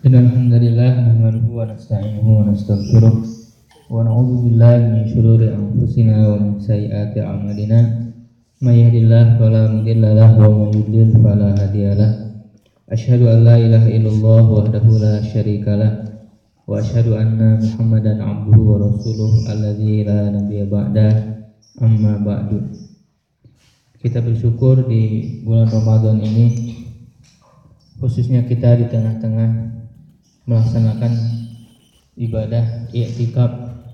Alhamdulillah nahmaduhu wa nasta'inuhu wa nastaghfiruh wa na'udzu billahi min shururi anfusina wa min sayyiati a'malina may yahdihillahu fala mudilla lahu wa may yudlil fala hadiyalah. Asyhadu an la ilaha illallah wahdahu la syarika lah wa asyhadu anna Muhammadan abduhu wa rasuluh alladzi la nabiyya ba'da. Amma ba'du. Kita bersyukur di bulan Ramadan ini, khususnya kita di tengah-tengah melaksanakan ibadah i'tikaf.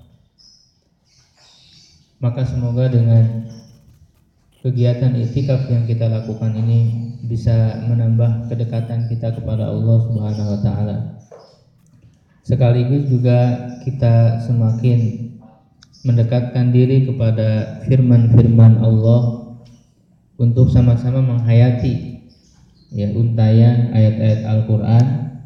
Maka semoga dengan kegiatan i'tikaf yang kita lakukan ini bisa menambah kedekatan kita kepada Allah Subhanahu wa taala. Sekaligus juga kita semakin mendekatkan diri kepada firman-firman Allah untuk sama-sama menghayati untayan ayat-ayat Al-Quran,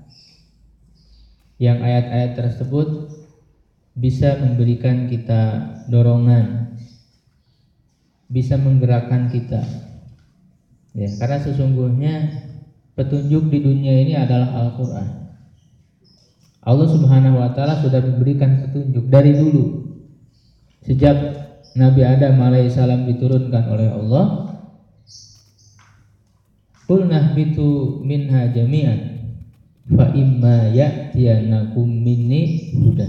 yang ayat-ayat tersebut bisa memberikan kita dorongan, bisa menggerakkan kita, karena sesungguhnya petunjuk di dunia ini adalah Al-Quran. Allah Subhanahu wa taala sudah memberikan petunjuk dari dulu, sejak Nabi Adam alaihissalam diturunkan oleh Allah. Qul nahbitu minha jami'an fa imma ya'tiyanakum minni huda.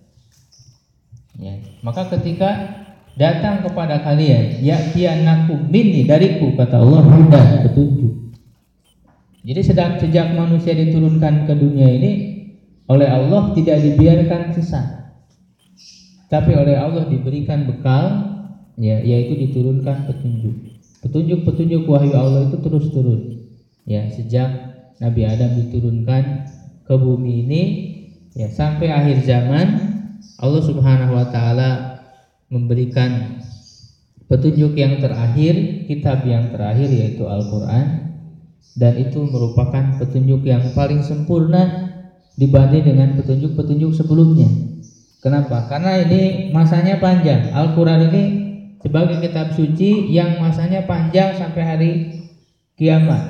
Maka ketika datang kepada kalian ya'tiyanakum minni, dariku, kata Allah, huda, petunjuk. Jadi sejak manusia diturunkan ke dunia ini oleh Allah tidak dibiarkan sesat, tapi oleh Allah diberikan bekal, yaitu diturunkan petunjuk. Petunjuk wahyu Allah itu terus turun. Sejak Nabi Adam diturunkan ke bumi ini, sampai akhir zaman Allah Subhanahu wa taala memberikan petunjuk yang terakhir, kitab yang terakhir, yaitu Al-Qur'an, dan itu merupakan petunjuk yang paling sempurna dibanding dengan petunjuk-petunjuk sebelumnya. Kenapa? Karena ini masanya panjang. Al-Qur'an ini sebagai kitab suci yang masanya panjang sampai hari kiamat.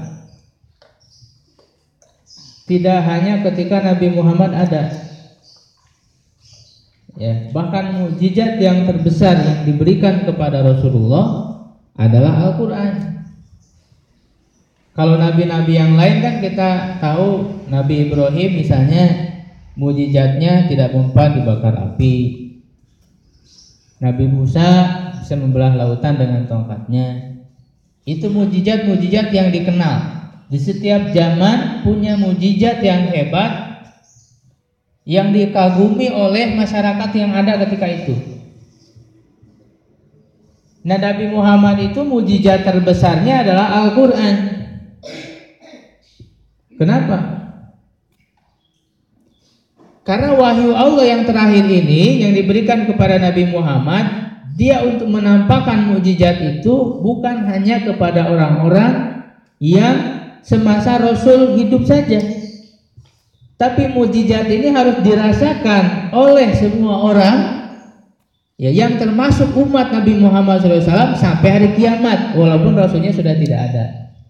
Tidak hanya ketika Nabi Muhammad ada, bahkan mukjizat yang terbesar yang diberikan kepada Rasulullah adalah Al-Quran. Kalau nabi-nabi yang lain kan kita tahu, Nabi Ibrahim misalnya mukjizatnya tidak mempan dibakar api. Nabi Musa bisa membelah lautan dengan tongkatnya. Itu mukjizat-mukjizat yang dikenal. Di setiap zaman punya mukjizat yang hebat, yang dikagumi oleh masyarakat yang ada ketika itu. Nah, Nabi Muhammad itu mukjizat terbesarnya adalah Al-Quran. Kenapa? Karena wahyu Allah yang terakhir ini yang diberikan kepada Nabi Muhammad, dia untuk menampakkan mukjizat itu bukan hanya kepada orang-orang yang semasa Rasul hidup saja, tapi mukjizat ini harus dirasakan oleh semua orang, yang termasuk umat Nabi Muhammad SAW sampai hari kiamat, walaupun Rasulnya sudah tidak ada.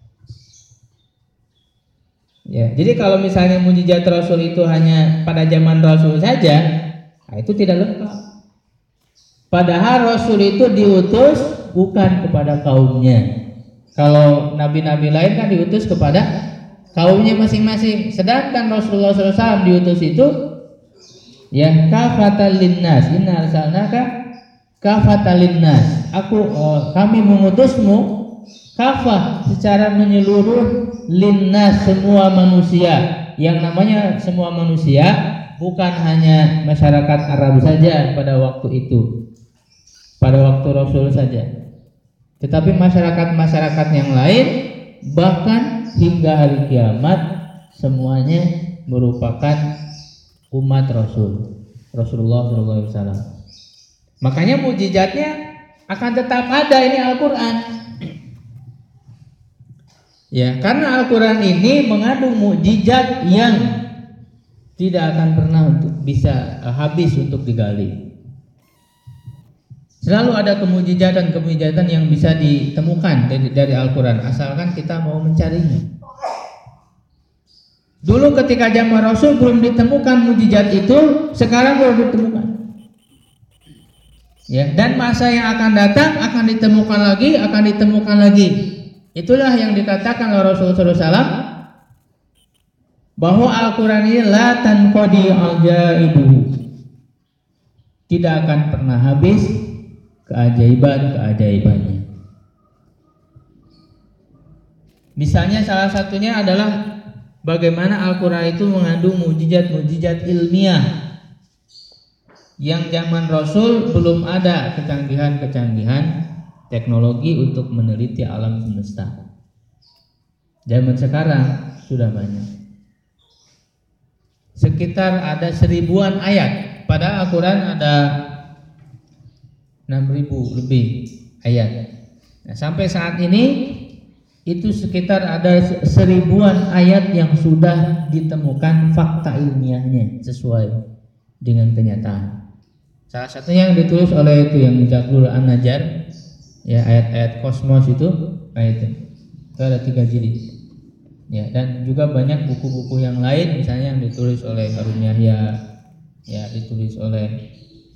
Jadi kalau misalnya mukjizat Rasul itu hanya pada zaman Rasul saja, itu tidak lengkap. Padahal Rasul itu diutus bukan kepada kaumnya. Kalau nabi-nabi lain kan diutus kepada kaumnya masing-masing, sedangkan Rasulullah SAW diutus itu kafatan linnas, inna arsalnaka kafatan linnas. Kami mengutusmu kafah, secara menyeluruh, linnas, semua manusia. Yang namanya semua manusia bukan hanya masyarakat Arab saja pada waktu itu, pada waktu Rasul saja, tetapi masyarakat-masyarakat yang lain, bahkan hingga hari kiamat, semuanya merupakan umat Rasulullah SAW. Makanya mukjizatnya akan tetap ada, ini Al-Quran. Karena Al-Quran ini mengandung mukjizat yang tidak akan pernah untuk bisa habis untuk digali. Selalu ada kemujizatan yang bisa ditemukan dari Al-Quran, asalkan kita mau mencarinya. Dulu ketika zaman Rasul belum ditemukan mukjizat itu, sekarang baru ditemukan. Ya, dan masa yang akan datang akan ditemukan lagi. Itulah yang dikatakan oleh Rasulullah SAW bahwa Al-Quran ini la tanqadi ajaibuhu, tidak akan pernah habis keajaibannya. Misalnya salah satunya adalah bagaimana Al-Quran itu mengandung mukjizat-mukjizat ilmiah yang zaman Rasul belum ada kecanggihan teknologi untuk meneliti alam semesta. Zaman sekarang sudah banyak. Sekitar ada 1000-an ayat. Padahal Al-Quran ada 6.000 lebih ayat. Nah, sampai saat ini itu sekitar ada 1000-an ayat yang sudah ditemukan fakta ilmiahnya sesuai dengan kenyataan. Salah satunya yang ditulis oleh itu yang Jaglul An-Najjar, ya, ayat-ayat kosmos itu ada 3 jilid. Ya, dan juga banyak buku-buku yang lain, misalnya yang ditulis oleh Harun Yahya, ya, ditulis oleh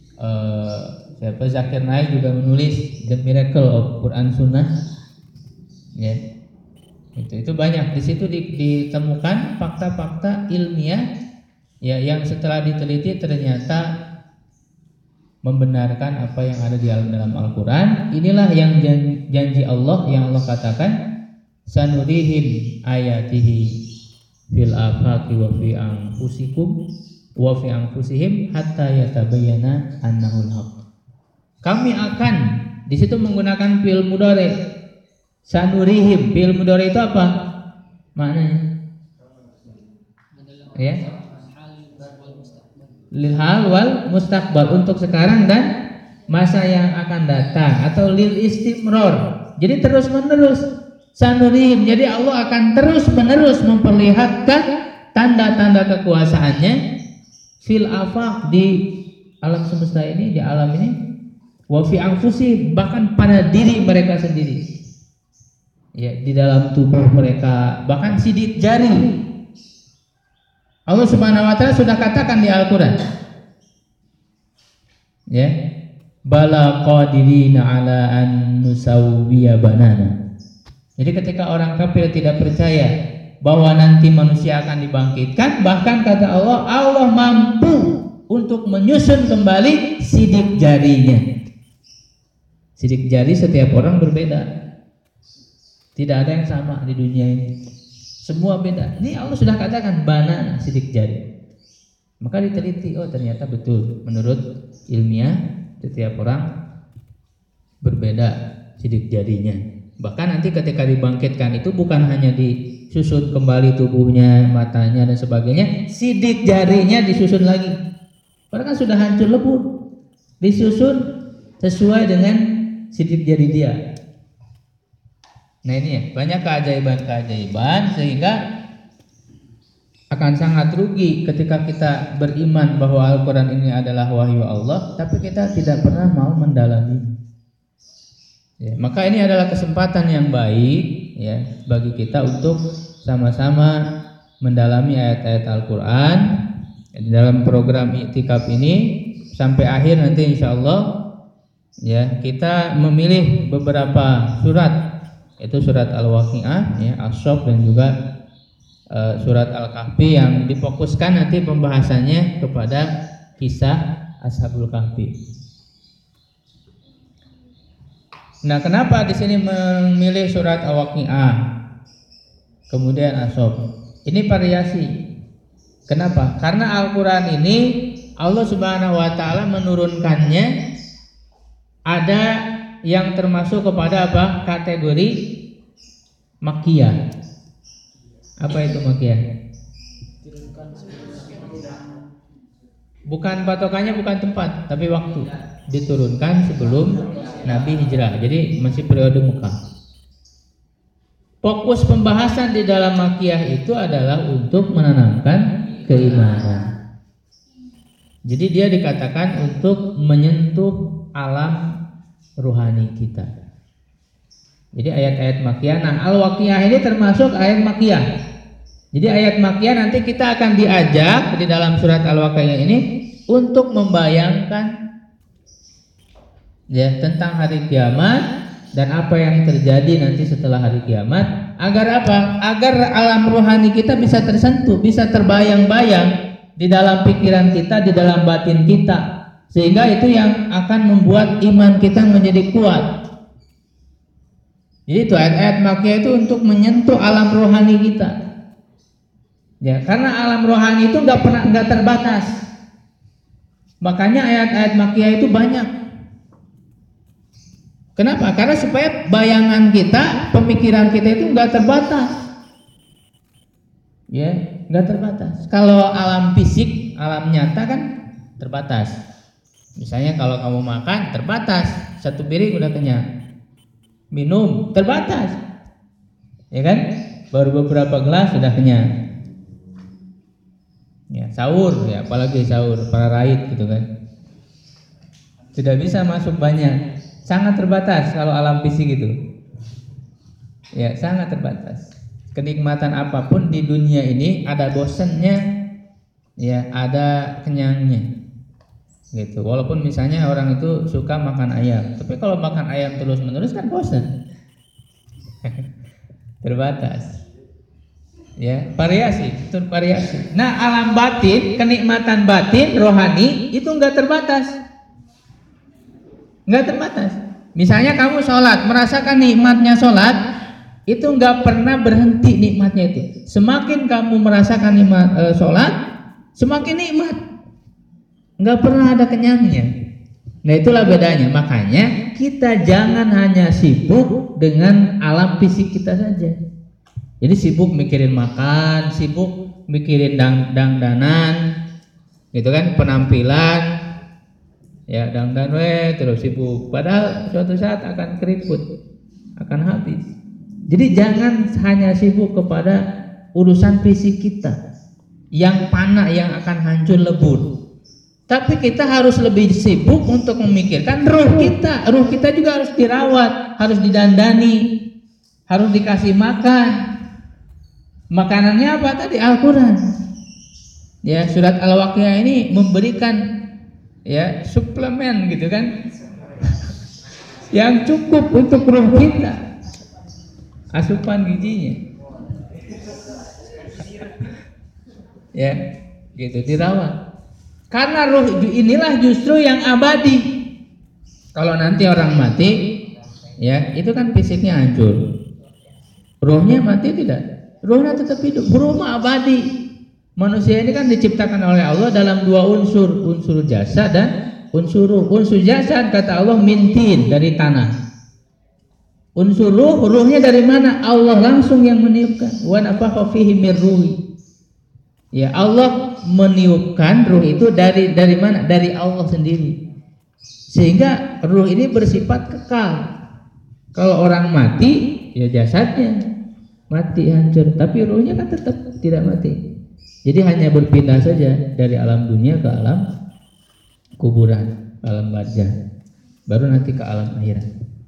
Zakir Naik juga menulis The Miracle of Quran Sunnah. Ya. Itu banyak. Di situ ditemukan fakta-fakta ilmiah, ya, yang setelah diteliti ternyata membenarkan apa yang ada di dalam Al-Quran. Inilah yang janji Allah yang Allah katakan, sanurihim ayatihi fil afaqi wa fi anfusikum wa fi anfusihim hatta yatabayyana annahul haq. Kami akan, di situ menggunakan fi'il mudhari. Sanurihim, fi'il mudhari itu apa maknanya? Ya, lil hal wal mustaqbal, untuk sekarang dan masa yang akan datang, atau lil istimror, jadi terus menerus. Sanurihim, jadi Allah akan terus menerus memperlihatkan tanda-tanda kekuasaannya fil afaq, di alam semesta ini, di alam ini, wa fi anfusihim, bahkan pada diri mereka sendiri, ya, di dalam tubuh mereka, bahkan sidik jari. Allah Subhanahu wa taala sudah katakan di Al-Qur'an, ya, bala qadirina ala an nusawwiya banana. Jadi ketika orang kafir tidak percaya bahwa nanti manusia akan dibangkitkan, bahkan kata Allah, Allah mampu untuk menyusun kembali sidik jarinya. Sidik jari setiap orang berbeda. Tidak ada yang sama di dunia ini. Semua beda. Ini Allah sudah katakan banana, sidik jari. Maka diteliti, oh ternyata betul. Menurut ilmiah setiap orang berbeda sidik jarinya. Bahkan nanti ketika dibangkitkan itu bukan hanya disusun kembali tubuhnya, matanya dan sebagainya, sidik jarinya disusun lagi. Padahal kan sudah hancur lebur. Disusun sesuai dengan sidik jari dia. Nah ini ya, banyak keajaiban-keajaiban sehingga akan sangat rugi ketika kita beriman bahwa Al-Quran ini adalah wahyu Allah, tapi kita tidak pernah mau mendalami. Ya, maka ini adalah kesempatan yang baik, ya, bagi kita untuk sama-sama mendalami ayat-ayat Al-Quran. Di dalam program I'tikaf ini sampai akhir nanti insya Allah, ya, kita memilih beberapa surat, yaitu surat Al-Waqi'ah, ya, As-Saff, dan juga surat Al-Kahfi, yang difokuskan nanti pembahasannya kepada kisah Ashabul Kahfi. Nah, kenapa di sini memilih surat Al-Waqi'ah, kemudian As-Saff? Ini variasi. Kenapa? Karena Al-Quran ini Allah Subhanahu wa taala menurunkannya ada yang termasuk kepada apa? Kategori Makkiyah. Apa itu Makkiyah? Bukan patokannya, bukan tempat, tapi waktu. Diturunkan sebelum Nabi hijrah. Jadi masih periode Mekah. Fokus pembahasan di dalam Makkiyah itu adalah untuk menanamkan keimanan. Jadi dia dikatakan untuk menyentuh alam ruhani kita. Jadi ayat-ayat Makkiyah. Nah, Al-Waqi'ah ini termasuk ayat Makkiyah. Jadi ayat makiyah nanti kita akan diajak di dalam surat Al-Waqiah ini untuk membayangkan ya tentang hari kiamat dan apa yang terjadi nanti setelah hari kiamat. Agar apa? Agar alam rohani kita bisa tersentuh, bisa terbayang-bayang di dalam pikiran kita, di dalam batin kita. Sehingga itu yang akan membuat iman kita menjadi kuat. Jadi itu ayat-ayat makiyah itu untuk menyentuh alam rohani kita. Ya, karena alam rohani itu nggak terbatas. Makanya ayat-ayat makiyah itu banyak. Kenapa? Karena supaya bayangan kita, pemikiran kita itu nggak terbatas. Ya, nggak terbatas. Kalau alam fisik, alam nyata kan terbatas. Misalnya kalau kamu makan terbatas, satu piring udah kenyang. Minum terbatas, ya kan? Baru beberapa gelas sudah kenyang. Ya, sahur, ya apalagi sahur para raid gitu kan. Tidak bisa masuk banyak, sangat terbatas kalau alam fisik itu. Ya, sangat terbatas. Kenikmatan apapun di dunia ini ada bosannya, ya ada kenyangnya. Gitu. Walaupun misalnya orang itu suka makan ayam, tapi kalau makan ayam terus-menerus kan bosan. Terbatas. Ya, variasi, itu variasi. Nah, alam batin, kenikmatan batin, rohani itu enggak terbatas. Enggak terbatas. Misalnya kamu sholat, merasakan nikmatnya sholat, itu enggak pernah berhenti nikmatnya itu. Semakin kamu merasakan nikmat sholat, semakin nikmat. Enggak pernah ada kenyangnya. Nah, itulah bedanya. Makanya kita jangan hanya sibuk dengan alam fisik kita saja. Jadi sibuk mikirin makan, sibuk mikirin dangdanan, gitu kan, penampilan, ya dangdan terus sibuk. Padahal suatu saat akan keriput, akan habis. Jadi jangan hanya sibuk kepada urusan fisik kita, yang fana, yang akan hancur lebur. Tapi kita harus lebih sibuk untuk memikirkan ruh kita. Ruh kita juga harus dirawat, harus didandani, harus dikasih makan. Makanannya apa tadi? Al-Quran. Ya, surat Al-Waqiah ini memberikan ya suplemen gitu kan, yang cukup untuk ruh kita, asupan gizinya. Ya, gitu, dirawat. Karena ruh inilah justru yang abadi. Kalau nanti orang mati, ya itu kan fisiknya hancur, ruhnya mati tidak? Ruhnya tetap hidup, ruh abadi. Manusia ini kan diciptakan oleh Allah dalam dua unsur, unsur jasad dan unsur ruh. Unsur jasad kata Allah mintin, dari tanah. Unsur ruh, ruhnya dari mana? Allah langsung yang meniupkan. Wa nafakha fihi mir ruhi. Ya, Allah meniupkan ruh itu dari mana? Dari Allah sendiri. Sehingga ruh ini bersifat kekal. Kalau orang mati, ya jasadnya mati, hancur, tapi ruhnya kan tetap tidak mati. Jadi hanya berpindah saja dari alam dunia ke alam kuburan, alam barzah, baru nanti ke alam akhirat.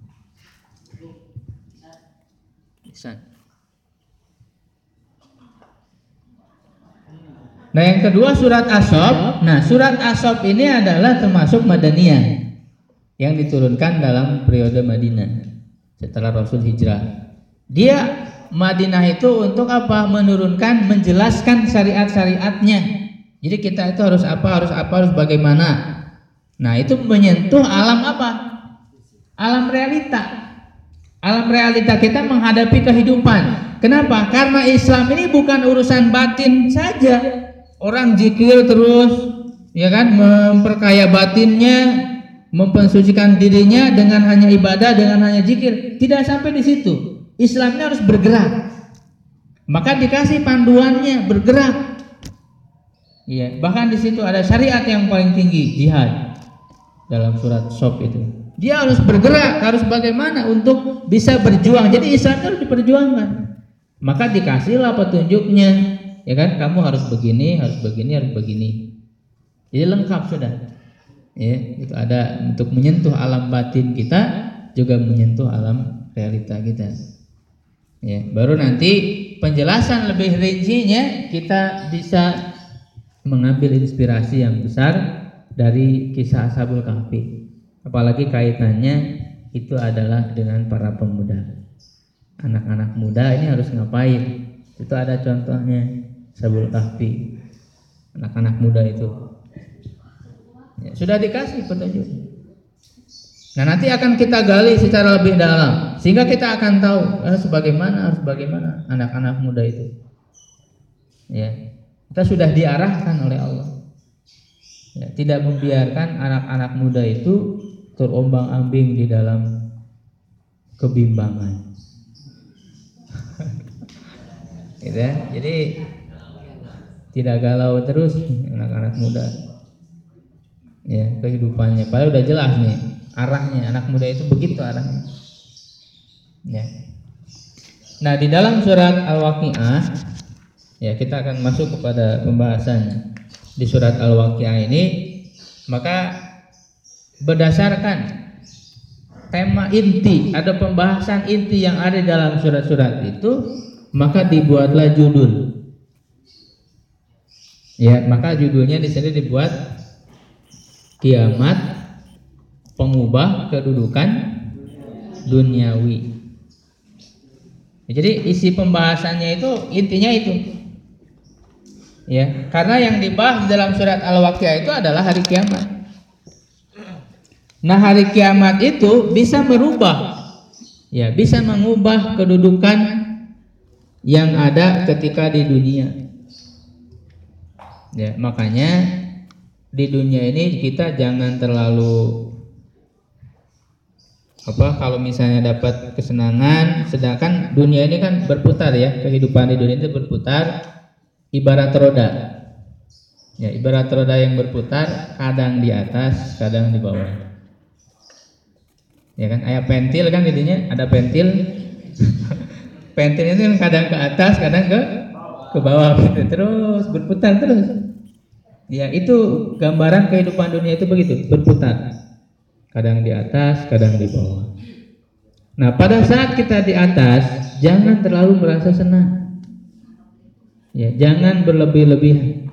Nah, yang kedua surat As-Saff. Nah, surat As-Saff ini adalah termasuk Madaniyah yang diturunkan dalam periode Madinah setelah Rasul hijrah. Dia Madinah itu untuk apa? Menurunkan, menjelaskan syariat-syariatnya. Jadi kita itu harus apa, harus bagaimana. Nah, itu menyentuh alam apa? Alam realita. Alam realita kita menghadapi kehidupan. Kenapa? Karena Islam ini bukan urusan batin saja. Orang zikir terus, ya kan, memperkaya batinnya, mempensucikan dirinya dengan hanya ibadah, dengan hanya zikir. Tidak sampai di situ. Islamnya harus bergerak. Maka dikasih panduannya bergerak. Iya, bahkan di situ ada syariat yang paling tinggi, jihad. Dalam surat As-Saff itu. Dia harus bergerak, harus bagaimana untuk bisa berjuang. Jadi Islam harus diperjuangkan. Maka dikasihlah petunjuknya, ya kan? Kamu harus begini, harus begini, harus begini. Jadi lengkap sudah. Ya, itu ada untuk menyentuh alam batin kita, juga menyentuh alam realita kita. Ya, baru nanti penjelasan lebih rincinya kita bisa mengambil inspirasi yang besar dari kisah Ashabul Kahfi. Apalagi kaitannya itu adalah dengan para pemuda. Anak-anak muda ini harus ngapain? Itu ada contohnya Ashabul Kahfi. Anak-anak muda itu ya, sudah dikasih petunjuk. Nah, nanti akan kita gali secara lebih dalam sehingga kita akan tahu harus bagaimana anak-anak muda itu. Ya. Kita sudah diarahkan oleh Allah. Ya, tidak membiarkan anak-anak muda itu terombang-ambing di dalam kebimbangan. Gitu ya. Jadi tidak galau terus anak-anak muda. Ya, kehidupannya. Padahal udah jelas nih arahnya, anak muda itu begitu arahnya. Ya. Nah, di dalam surat Al-Waqiah ya, kita akan masuk kepada pembahasan di surat Al-Waqiah ini. Maka berdasarkan tema inti, ada pembahasan inti yang ada dalam surat-surat itu, maka dibuatlah judul. Ya, maka judulnya di sini dibuat Kiamat Pengubah Kedudukan Duniawi. Jadi isi pembahasannya itu intinya itu. Ya, karena yang dibahas dalam surat Al-Waqiah itu adalah hari kiamat. Nah, hari kiamat itu bisa merubah, ya, bisa mengubah kedudukan yang ada ketika di dunia. Ya, makanya di dunia ini kita jangan terlalu kalau misalnya dapat kesenangan, sedangkan dunia ini kan berputar ya, kehidupan di dunia itu berputar. Ibarat roda, ya, ibarat roda yang berputar, kadang di atas, kadang di bawah. Ya kan, ayah pentil kan intinya, ada pentil. Pentil itu kadang ke atas, kadang ke bawah, terus berputar terus. Ya, itu gambaran kehidupan dunia itu begitu, berputar. Kadang di atas, kadang di bawah. Nah, pada saat kita di atas, jangan terlalu merasa senang. Ya, jangan berlebih-lebihan.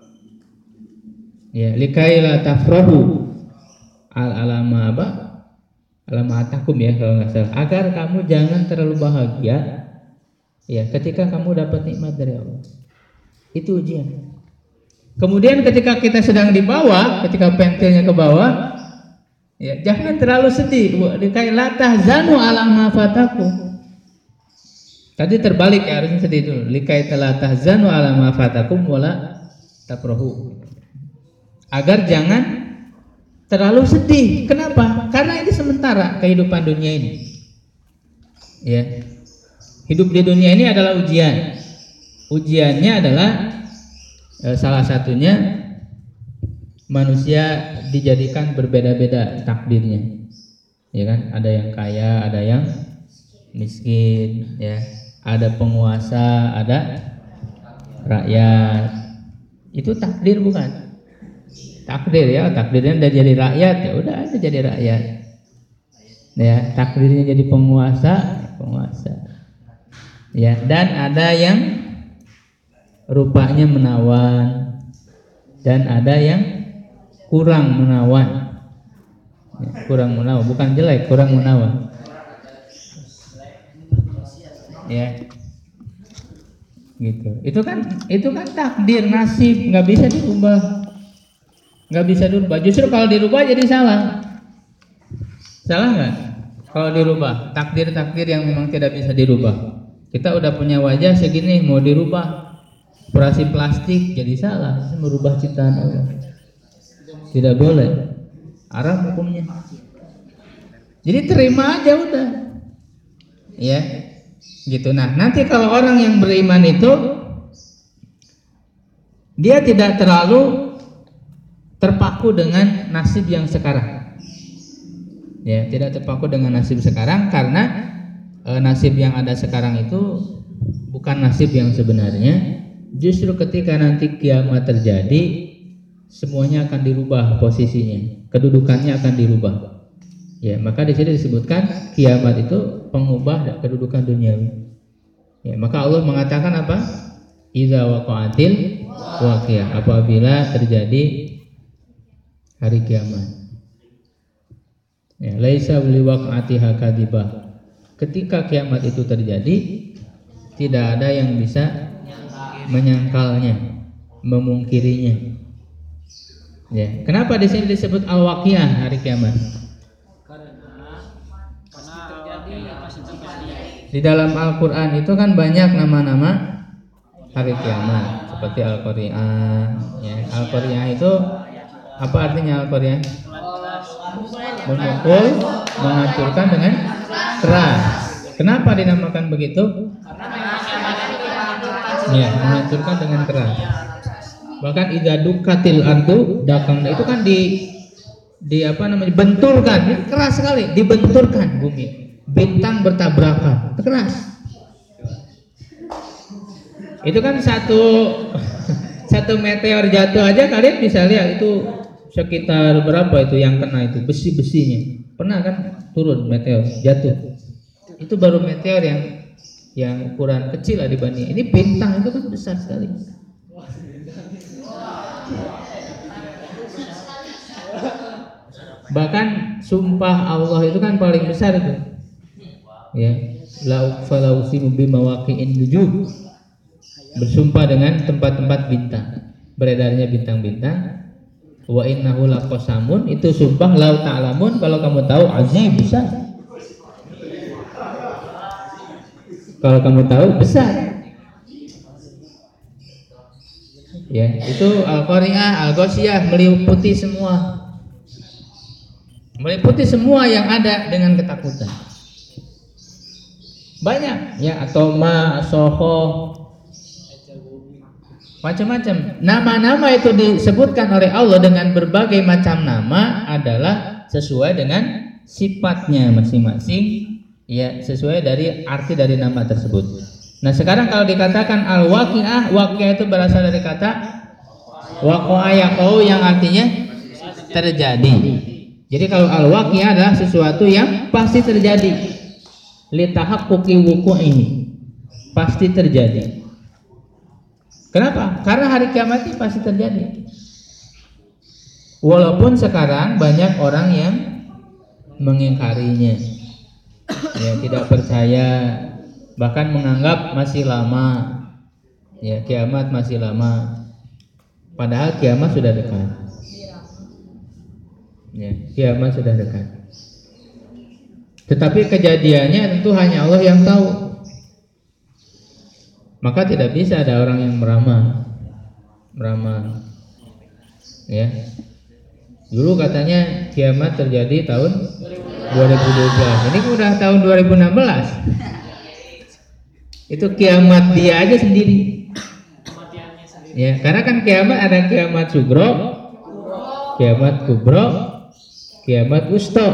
Ya, likaila tafrahu alama atakum ya kalau nggak salah. Agar kamu jangan terlalu bahagia ya ketika kamu dapat nikmat dari Allah. Itu ujian. Kemudian ketika kita sedang di bawah, ketika pentilnya ke bawah, ya, jangan terlalu sedih. Likaila tahzanu alama fatakum. Tadi terbalik ya, harusnya sedih dulu. Likai telah tahzanu ala ma fatakum wala tafrahu. Agar jangan terlalu sedih. Kenapa? Karena ini sementara kehidupan dunia ini. Ya. Hidup di dunia ini adalah ujian. Ujiannya adalah salah satunya manusia dijadikan berbeda-beda takdirnya. Ya kan? Ada yang kaya, ada yang miskin, ya. Ada penguasa, ada rakyat. Itu takdir bukan? Takdir ya, takdirnya udah jadi rakyat ya udah aja jadi rakyat. Ya, takdirnya jadi penguasa. Ya, dan ada yang rupanya menawan dan ada yang kurang menawan. Ya, kurang menawan, bukan jelek, kurang menawan. Ya, gitu. Itu kan takdir, nasib, nggak bisa dirubah. Justru kalau dirubah jadi salah nggak? Kalau dirubah takdir yang memang tidak bisa dirubah. Kita udah punya wajah segini, mau dirubah operasi plastik jadi salah, merubah ciptaan Allah. Tidak boleh, haram hukumnya. Jadi terima aja udah, ya. Gitu. Nah, nanti kalau orang yang beriman itu dia tidak terlalu terpaku dengan nasib yang sekarang. Ya, tidak terpaku dengan nasib sekarang karena nasib yang ada sekarang itu bukan nasib yang sebenarnya. Justru ketika nanti kiamat terjadi, semuanya akan dirubah posisinya, kedudukannya akan dirubah. Ya, maka di sini disebutkan kiamat itu pengubah kedudukan duniawi. Ya, maka Allah mengatakan apa? Idza waqa'atil waqiah, apabila terjadi hari kiamat. Ya, laisa li waqa'atiha kadzibah. Ketika kiamat itu terjadi, tidak ada yang bisa menyangkalnya, memungkirinya. Ya, kenapa di sini disebut al-waqiah, hari kiamat? Di dalam Al-Qur'an itu kan banyak nama-nama hari kiamat, seperti Al-Qari'ah. Ya, Al-Qari'ah itu apa artinya Al-Qari'ah? Memukul, menghancurkan dengan keras. Kenapa dinamakan begitu? Ya, menghancurkan dengan keras. Bahkan idza dukatil ardu dakang, itu kan di apa namanya, benturkan, keras sekali, dibenturkan bumi. Bintang bertabrakan, keras. Itu kan satu meteor jatuh aja kalian bisa lihat itu sekitar berapa itu yang kena, itu besi-besinya. Pernah kan turun meteor jatuh. Itu baru meteor yang ukuran kecil lah dibanding. Ini bintang itu kan besar sekali. Bahkan sumpah Allah itu kan paling besar itu. Ya, la uqfala usimu bimawaqi'in nujum, bersumpah dengan tempat-tempat bintang, beredarnya bintang-bintang. Wa innahu laqasamun, itu sumpah lau ta'lamun, kalau kamu tahu, azim, besar. Kalau kamu tahu, besar. Ya, itu Al-Qari'ah, Al-Ghasyiyah, meliputi semua yang ada dengan ketakutan. Banyak ya, Atoma, Soho, macam-macam. Nama-nama itu disebutkan oleh Allah dengan berbagai macam nama adalah sesuai dengan sifatnya masing-masing, ya, sesuai dari arti dari nama tersebut. Nah, sekarang kalau dikatakan al-waqi'ah, waqi'ah itu berasal dari kata waqa'a yaqa'u, yang artinya terjadi. Jadi kalau al-waqi'ah adalah sesuatu yang pasti terjadi. Litahaqquqi wuqu'ihi, pasti terjadi. Kenapa? Karena hari kiamat ini pasti terjadi. Walaupun sekarang banyak orang yang mengingkarinya, ya, tidak percaya, bahkan menganggap masih lama, ya, kiamat masih lama. Padahal kiamat sudah dekat. Ya, kiamat sudah dekat. Tetapi kejadiannya tentu hanya Allah yang tahu. Maka tidak bisa ada orang yang meramah. Ya. Dulu katanya kiamat terjadi tahun 2012. Ini udah tahun 2016. Itu kiamat dia aja sendiri. Ya, karena kan kiamat ada kiamat sugro, kiamat kubro, kiamat wusta.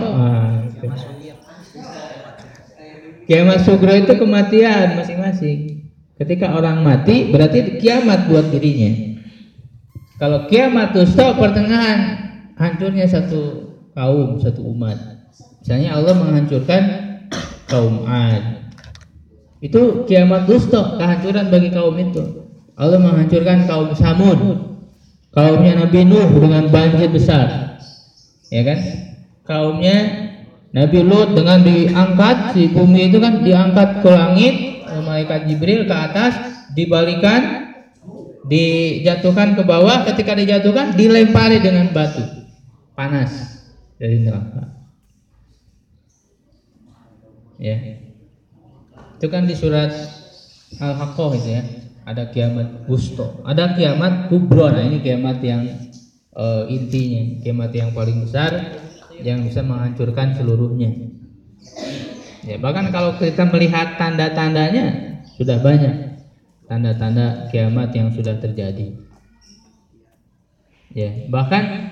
Kiamat sugro itu kematian masing-masing. Ketika orang mati berarti kiamat buat dirinya. Kalau kiamat wusta, pertengahan, hancurnya satu kaum, satu umat. Misalnya Allah menghancurkan kaum Ad. Itu kiamat wusta, kehancuran bagi kaum itu. Allah menghancurkan kaum Samud, kaumnya Nabi Nuh dengan banjir besar. Ya kan? Kaumnya Nabi Lut dengan diangkat, si bumi itu kan diangkat ke langit, malaikat Jibril ke atas, dibalikan, dijatuhkan ke bawah. Ketika dijatuhkan, dilempari dengan batu panas dari neraka. Ya, itu kan di surat Al-Haqqah itu ya. Ada kiamat wusta, ada kiamat kubro. Nah, ini kiamat yang intinya, kiamat yang paling besar, yang bisa menghancurkan seluruhnya. Ya, bahkan kalau kita melihat tanda-tandanya, sudah banyak tanda-tanda kiamat yang sudah terjadi. Ya, bahkan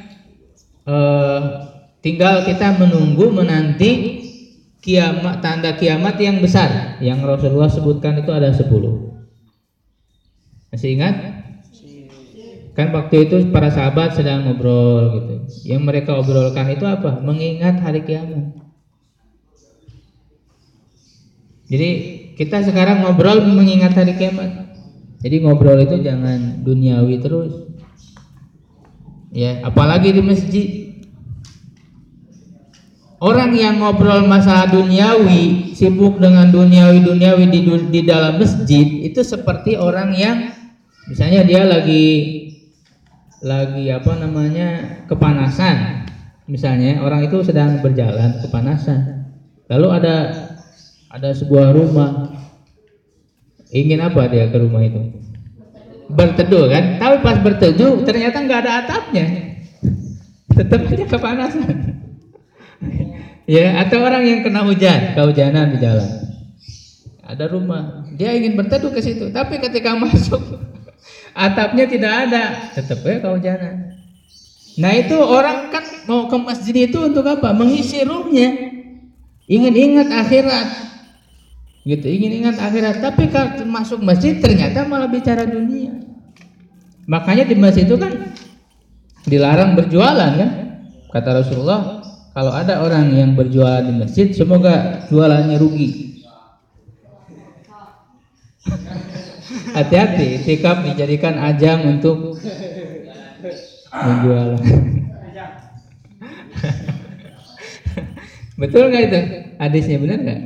tinggal kita menunggu menanti kiamat, tanda kiamat yang besar yang Rasulullah sebutkan itu ada 10. Masih ingat? Kan waktu itu para sahabat sedang ngobrol gitu. Yang mereka obrolkan itu apa? Mengingat hari kiamat. Jadi kita sekarang ngobrol mengingat hari kiamat. Jadi ngobrol itu jangan duniawi terus. Ya, apalagi di masjid. Orang yang ngobrol masalah duniawi, sibuk dengan duniawi di dalam masjid, itu seperti orang yang misalnya dia lagi kepanasan. Misalnya orang itu sedang berjalan kepanasan. Lalu ada sebuah rumah. Ingin apa dia ke rumah itu? Berteduh kan? Tapi pas berteduh ternyata nggak ada atapnya. Tetap aja kepanasan. Ya, atau orang yang kena kehujanan di jalan. Ada rumah, dia ingin berteduh ke situ, tapi ketika masuk atapnya tidak ada, tetap ya kehujanan. Nah, itu orang kan mau ke masjid itu untuk apa? Mengisi ruhnya. Ingin ingat akhirat. Gitu, ingin ingat akhirat, tapi kalau masuk masjid ternyata malah bicara dunia. Makanya di masjid itu kan dilarang berjualan kan? Kata Rasulullah, kalau ada orang yang berjualan di masjid, semoga jualannya rugi. Hati-hati, itikaf dijadikan ajang untuk menjual. Betul nggak itu? Hadisnya benar nggak?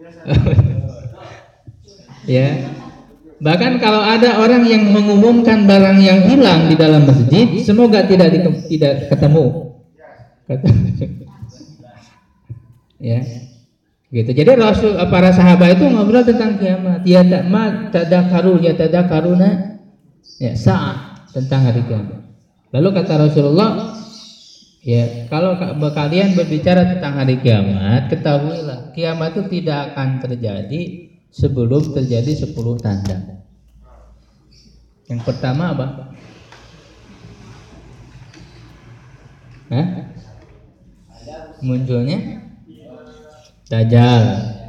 Ya. Bahkan kalau ada orang yang mengumumkan barang yang hilang di dalam masjid, semoga tidak ketemu. Ya, gitu. Jadi para sahabat itu ngobrol tentang kiamat. Ya tadakaruna ya saat tentang hari kiamat. Lalu kata Rasulullah, ya kalau kalian berbicara tentang hari kiamat, ketahuilah kiamat itu tidak akan terjadi sebelum terjadi 10 tanda. Yang pertama apa? Munculnya Dajjal.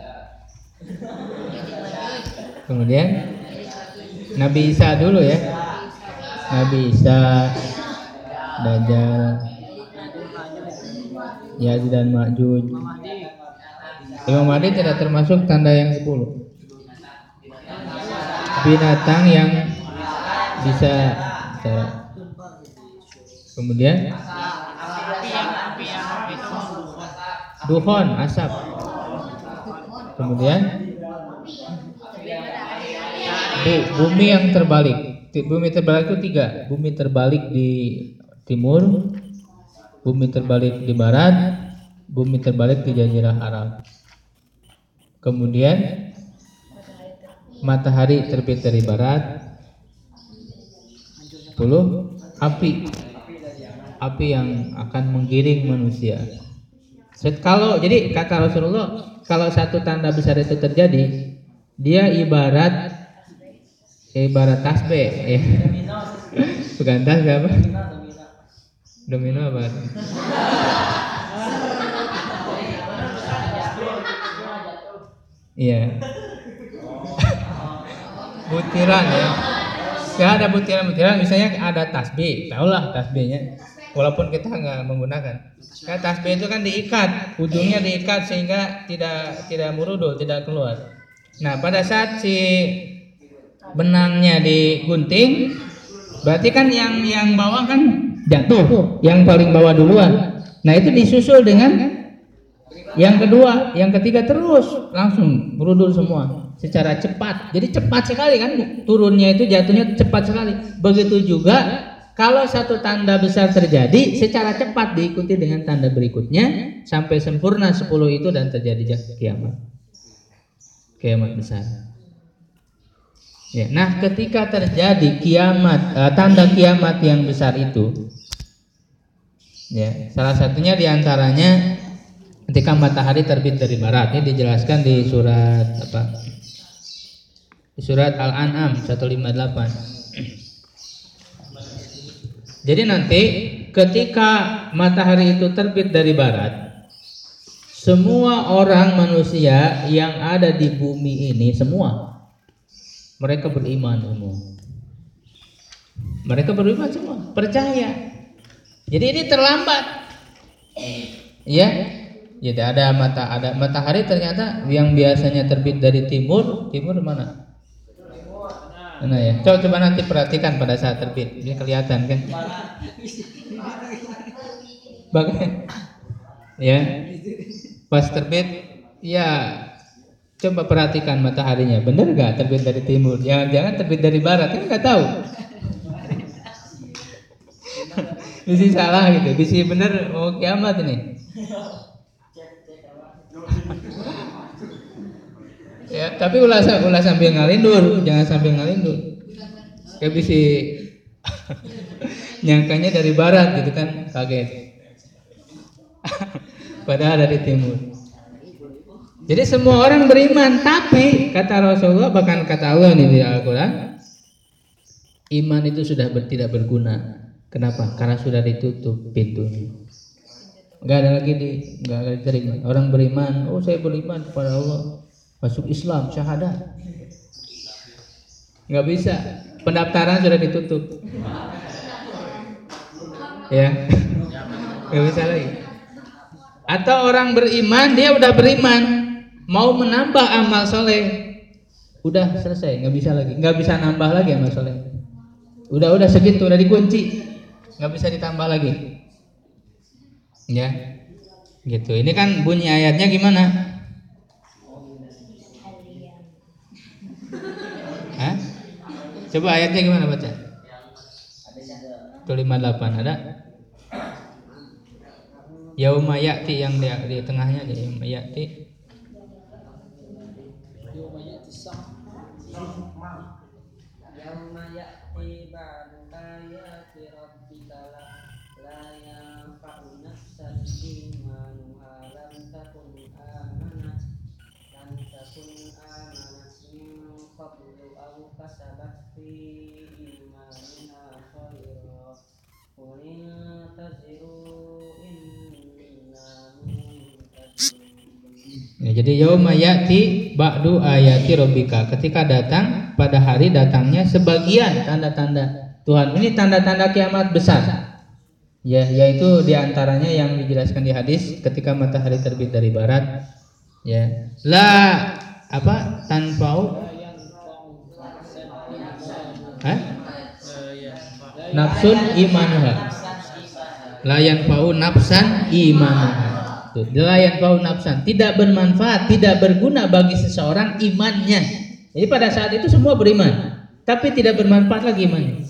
Kemudian Nabi Isa dulu ya. Nabi Isa, Dajjal, Ya'juj dan Ma'juj. Imam Mahdi tidak termasuk tanda yang 10. Binatang yang bisa bicara. Kemudian dukhon, asap. Kemudian bumi yang terbalik. Bumi terbalik itu 3. Bumi terbalik di timur, bumi terbalik di barat, bumi terbalik di Jazirah Arab. Kemudian matahari terbit dari barat. 10. Api yang akan menggiring manusia. Jadi kata Rasulullah, kalau satu tanda besar itu terjadi, dia ibarat tasbih ya. Bukan tasbih apa? Domino apa? Iya. Butiran ya. Ya ada butiran-butiran, misalnya ada tasbih, tahulah tasbihnya. Walaupun kita nggak menggunakan. Nah, tasbih itu kan diikat, ujungnya diikat sehingga tidak murudul, tidak keluar. Nah, pada saat si benangnya digunting, berarti kan yang bawah kan jatuh, yang paling bawah duluan. Nah, itu disusul dengan yang kedua, yang ketiga, terus langsung murudul semua secara cepat. Jadi cepat sekali kan turunnya itu, jatuhnya cepat sekali. Begitu juga kalau satu tanda besar terjadi, secara cepat diikuti dengan tanda berikutnya sampai sempurna 10 itu dan terjadi kiamat besar. Ya, nah ketika terjadi tanda kiamat yang besar itu, ya salah satunya diantaranya ketika matahari terbit dari barat. Ini dijelaskan di surat apa? Di surat Al-An'am 158. Jadi nanti ketika matahari itu terbit dari barat, semua orang manusia yang ada di bumi ini semua mereka beriman semua. Mereka beriman semua, percaya. Jadi ini terlambat. Ya. Jadi ada matahari ternyata yang biasanya terbit dari timur mana? Nah ya, coba nanti perhatikan pada saat terbit, ini kelihatan kan? Bagaimana? Ya, pas terbit, ya coba perhatikan mataharinya, benar nggak terbit dari timur? Jangan terbit dari barat, kan nggak tahu. Bisa salah gitu, bisa benar mau kiamat ini. Ya, tapi ulah sambil ngalindur, jangan sambil ngalindur. Kayak bisa nyangkanya dari barat gitu kan, kaget. Padahal dari timur. Jadi semua orang beriman, tapi kata Rasulullah, bahkan kata Allah nih di Al-Quran, iman itu sudah tidak berguna. Kenapa? Karena sudah ditutup pintunya. Nggak ada lagi nggak diterima. Orang beriman, oh saya beriman kepada Allah, masuk Islam, syahadat. Nggak bisa, pendaftaran sudah ditutup. Ya, nggak bisa lagi. Atau orang beriman, dia udah beriman, mau menambah amal soleh, udah selesai, nggak bisa nambah lagi amal soleh. Udah segitu, udah dikunci, nggak bisa ditambah lagi. Ya, gitu. Ini kan bunyi ayatnya gimana? Hah? Coba ayatnya gimana baca? 58 ada? Yauma ya'ti yang di tengahnya, yauma ya'ti. Yauma ya'ti ba'du ayati rabbika la yanfa'u nafsan imanuha lam takun amanat min qablu aw kasabat fi imaniha khairan qul intaziru inna muntazirun. Ya, jadi yauma ya'ti ba'du ayati rabbika, ketika datang pada hari datangnya sebagian tanda-tanda Tuhan. Ini tanda-tanda kiamat besar. Ya, yaitu diantaranya yang dijelaskan di hadis ketika matahari terbit dari barat. Ya, tanfa'u nafsun imanuha. La yanfa'u nafsan imanuha. La yanfa'u nafsan, tidak bermanfaat, tidak berguna bagi seseorang imannya. Jadi pada saat itu semua beriman, tapi tidak bermanfaat lagi imannya.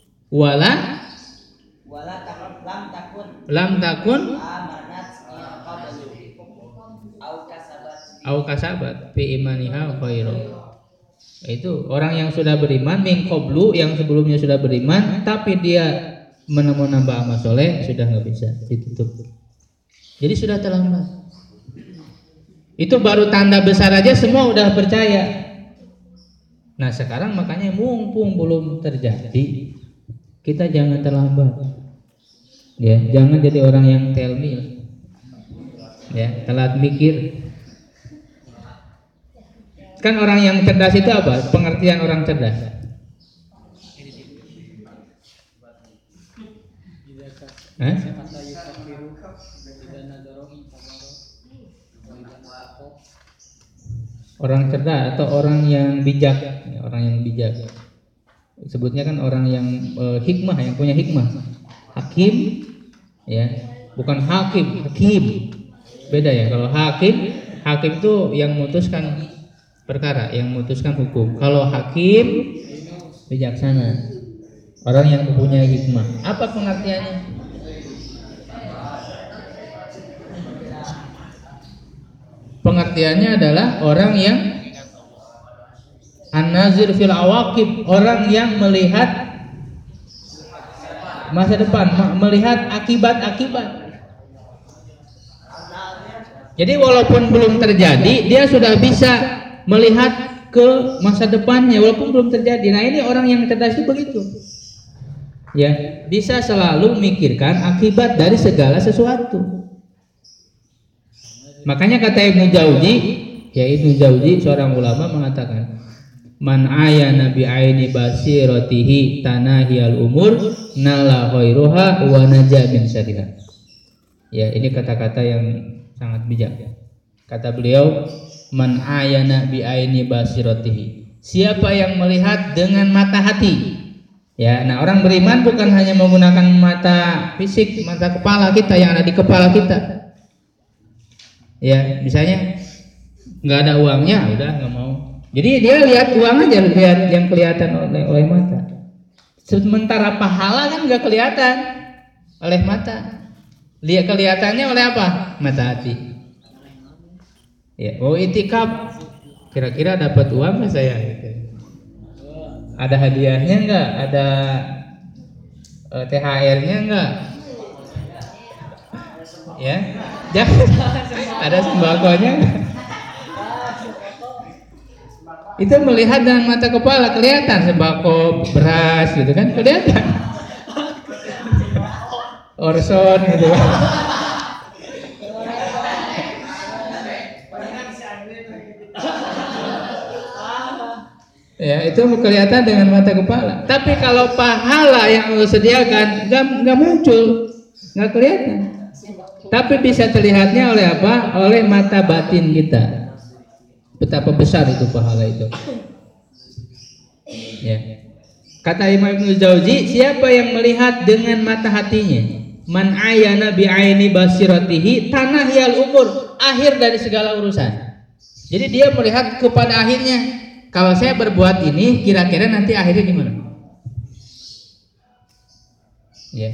Lam takun au kasabat fi imaniha khairan. Itu orang yang sudah beriman min qablu, yang sebelumnya sudah beriman tapi dia menambah amal soleh, sudah nggak bisa, ditutup. Jadi sudah terlambat. Itu baru tanda besar aja semua udah percaya. Nah sekarang makanya mumpung belum terjadi, kita jangan terlambat. Ya, jangan jadi orang yang tell me. Ya, telat mikir. Kan orang yang cerdas itu apa? Pengertian orang cerdas. Orang cerdas atau orang yang bijak, orang yang bijak. Sebutnya kan orang yang hikmah, yang punya hikmah. Hakim, ya, bukan hakim, hakim. Beda ya. Kalau hakim itu yang memutuskan perkara, yang memutuskan hukum. Kalau hakim bijaksana, orang yang mempunyai hikmah. Apa pengertiannya? Pengertiannya adalah orang yang an-nazir fil awaqib, orang yang melihat masa depan, melihat akibat-akibat. Jadi walaupun belum terjadi, dia sudah bisa melihat ke masa depannya walaupun belum terjadi. Nah ini orang yang cerdas itu begitu. Ya, bisa selalu memikirkan akibat dari segala sesuatu. Makanya kata Ibnu Jauzi, seorang ulama mengatakan, man ayana bi aini basiratihi tanahiyal umur nala khairuha wa naja min syarriha. Ya, ini kata-kata yang sangat bijak. Kata beliau, man ayana bi aini basiratihi. Siapa yang melihat dengan mata hati. Ya, nah orang beriman bukan hanya menggunakan mata fisik, mata kepala kita yang ada di kepala kita. Ya, misalnya nggak ada uangnya, udah nggak mau. Jadi dia lihat uang aja, lihat yang kelihatan oleh mata. Sementara pahala kan nggak kelihatan oleh mata. Lihat kelihatannya oleh apa? Mata hati. Ya, mau itikaf, kira-kira dapat uang nggak saya? Ada hadiahnya nggak? Ada THR-nya nggak? Ya, jangan. Ada sembakonya nggak? Itu melihat dengan mata kepala kelihatan sembako, beras gitu kan kelihatan. Orson gitu. Ya, itu kelihatan dengan mata kepala. Tapi kalau pahala yang Allah sediakan nggak muncul, nggak kelihatan. Tapi bisa terlihatnya oleh apa? Oleh mata batin kita. Betapa besar itu pahala itu. Ya. Kata Imam Ibnu Jauzi, siapa yang melihat dengan mata hatinya? Man ayana bi aini basiratihi tanahiyal umur, akhir dari segala urusan. Jadi dia melihat kepada akhirnya. Kalau saya berbuat ini, kira-kira nanti akhirnya gimana? Ya,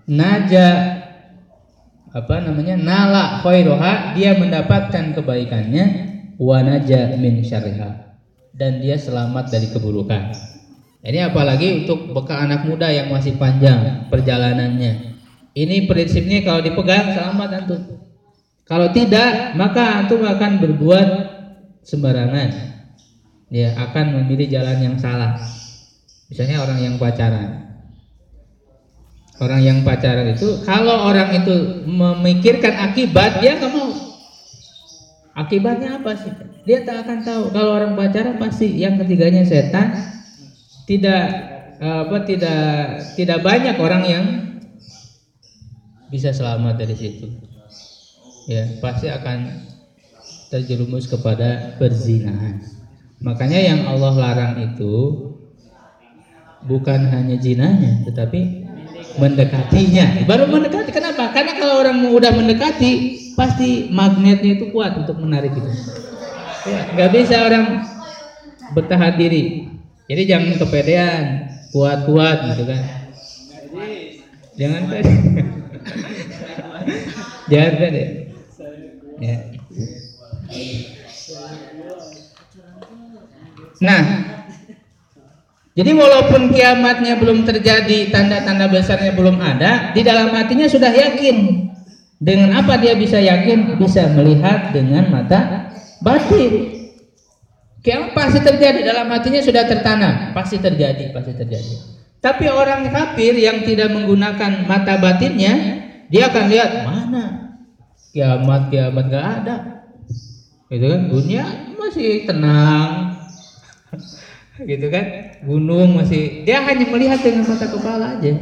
nala khairoha, dia mendapatkan kebaikannya, wa naja min syarriha, dan dia selamat dari keburukan. Ini apalagi untuk bekal anak muda yang masih panjang perjalanannya. Ini prinsipnya kalau dipegang selamat antum. Kalau tidak, maka antum akan berbuat sembarangan. Ya, akan memilih jalan yang salah. Misalnya orang yang pacaran. Orang yang pacaran itu, kalau orang itu memikirkan akibat, dia nggak mau. Akibatnya apa sih? Dia tak akan tahu. Kalau orang pacaran pasti yang ketiganya setan. Tidak banyak orang yang bisa selamat dari situ. Ya, pasti akan terjerumus kepada perzinahan. Makanya yang Allah larang itu bukan hanya zinanya, tetapi mendekatinya. Baru mendekati, kenapa? Karena kalau orang udah mendekati, pasti magnetnya itu kuat untuk menarik itu. Ya, nggak bisa orang bertahan diri. Jadi jangan kepedean, kuat-kuat gitu kan. Jangan pede. Jangan pede. Ya. Nah, jadi walaupun kiamatnya belum terjadi, tanda-tanda besarnya belum ada, di dalam hatinya sudah yakin. Dengan apa dia bisa yakin? Bisa melihat dengan mata batin. Kiamat pasti terjadi, dalam hatinya sudah tertanam, pasti terjadi. Tapi orang kafir yang tidak menggunakan mata batinnya, dia akan lihat mana kiamat nggak ada, gitu kan? Dunia masih tenang. Gitu kan, gunung masih, dia hanya melihat dengan mata kepala aja.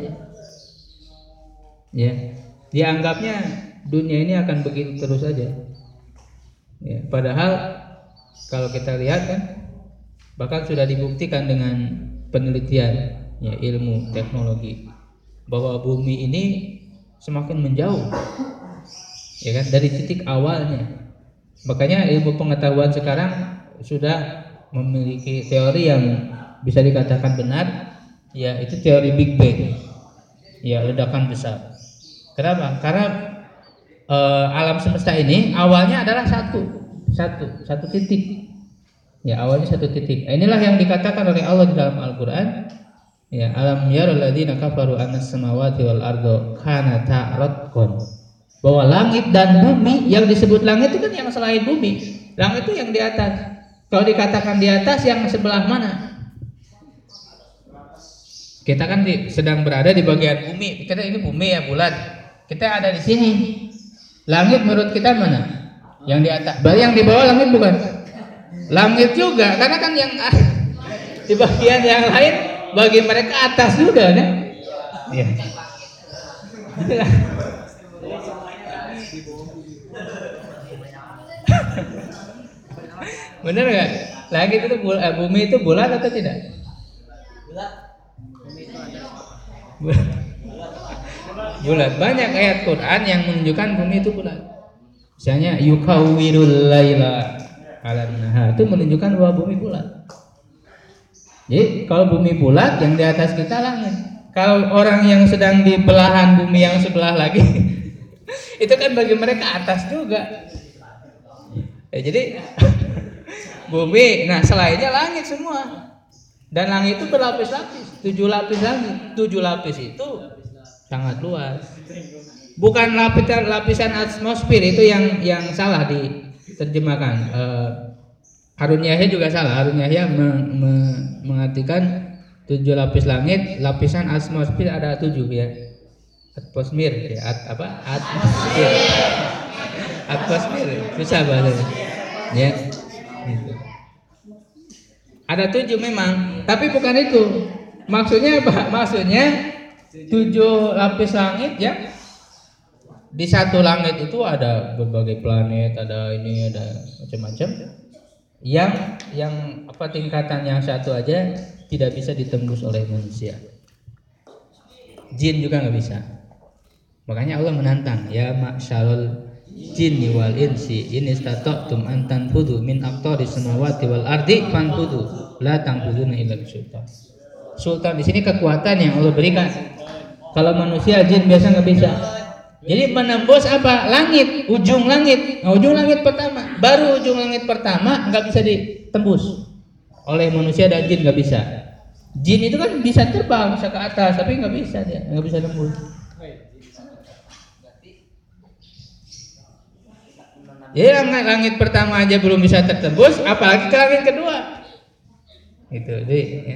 Ya, dia anggapnya dunia ini akan begitu terus aja. Ya, padahal kalau kita lihat kan, bahkan sudah dibuktikan dengan penelitian, ya, ilmu teknologi, bahwa bumi ini semakin menjauh, ya kan, dari titik awalnya. Makanya ilmu pengetahuan sekarang sudah memiliki teori yang bisa dikatakan benar, ya, itu teori Big Bang, ya, ledakan besar. Kenapa? Karena alam semesta ini awalnya adalah satu titik, ya, awalnya satu titik. Inilah yang dikatakan oleh Allah di dalam Al-Quran, ya, alam yarul ladzina kafaru annas samawati wal ardo kanata ratqan, bahwa langit dan bumi, yang disebut langit itu kan yang selain bumi, langit itu yang di atas. Kalau dikatakan di atas, yang sebelah mana? Kita kan sedang berada di bagian bumi. Kita ini bumi, ya, bulan. Kita ada di sini. Langit menurut kita mana? Yang di atas. Berarti yang di bawah langit bukan? Langit juga, karena kan yang di bagian yang lain bagi mereka atas juga kan? Iya. Bener nggak? Langit itu bumi itu bulat atau tidak? Bulat. Banyak ayat Quran yang menunjukkan bumi itu bulat. Misalnya yukawwirul laila 'alan nahar, itu menunjukkan bahwa bumi bulat. Jadi kalau bumi bulat, yang di atas kita langit. Kalau orang yang sedang di belahan bumi yang sebelah lagi itu kan bagi mereka atas juga. Ya, jadi bumi, nah selainnya langit semua. Dan langit itu berlapis-lapis, 7 lapis langit. 7 lapis itu sangat luas. Bukan lapisan atmosfer, itu yang salah diterjemahkan. Harun Yahya juga salah. Harun Yahya mengartikan 7 lapis langit, lapisan atmosfer ada 7 ya. Atmosfer ya, atmosfer. Atmosfer, susah bahasanya. Ya. Gitu. Ada 7 memang, tapi bukan itu. Maksudnya apa? Maksudnya 7 lapis langit ya. Di satu langit itu ada berbagai planet, ada ini, ada macam-macam. Yang tingkatan yang satu aja tidak bisa ditembus oleh manusia. Jin juga nggak bisa. Makanya Allah menantang, ya ma'syarul jinni wal insi in istata'tum an tanfudhu min aqtaris samawati wal ardi fanfudhu la tanfudhuna illa bisultan. Sultan di sini kekuatan yang Allah berikan. Kalau manusia, jin biasa nggak bisa. Jadi menembus apa? Langit, ujung langit. Nah, ujung langit pertama, baru ujung langit pertama nggak bisa ditembus oleh manusia dan jin, nggak bisa. Jin itu kan bisa terbang, bisa ke atas, tapi nggak bisa, dia nggak bisa tembus. Ya, langit pertama aja belum bisa tertembus, apalagi ke langit kedua. Itu, jadi. Ya.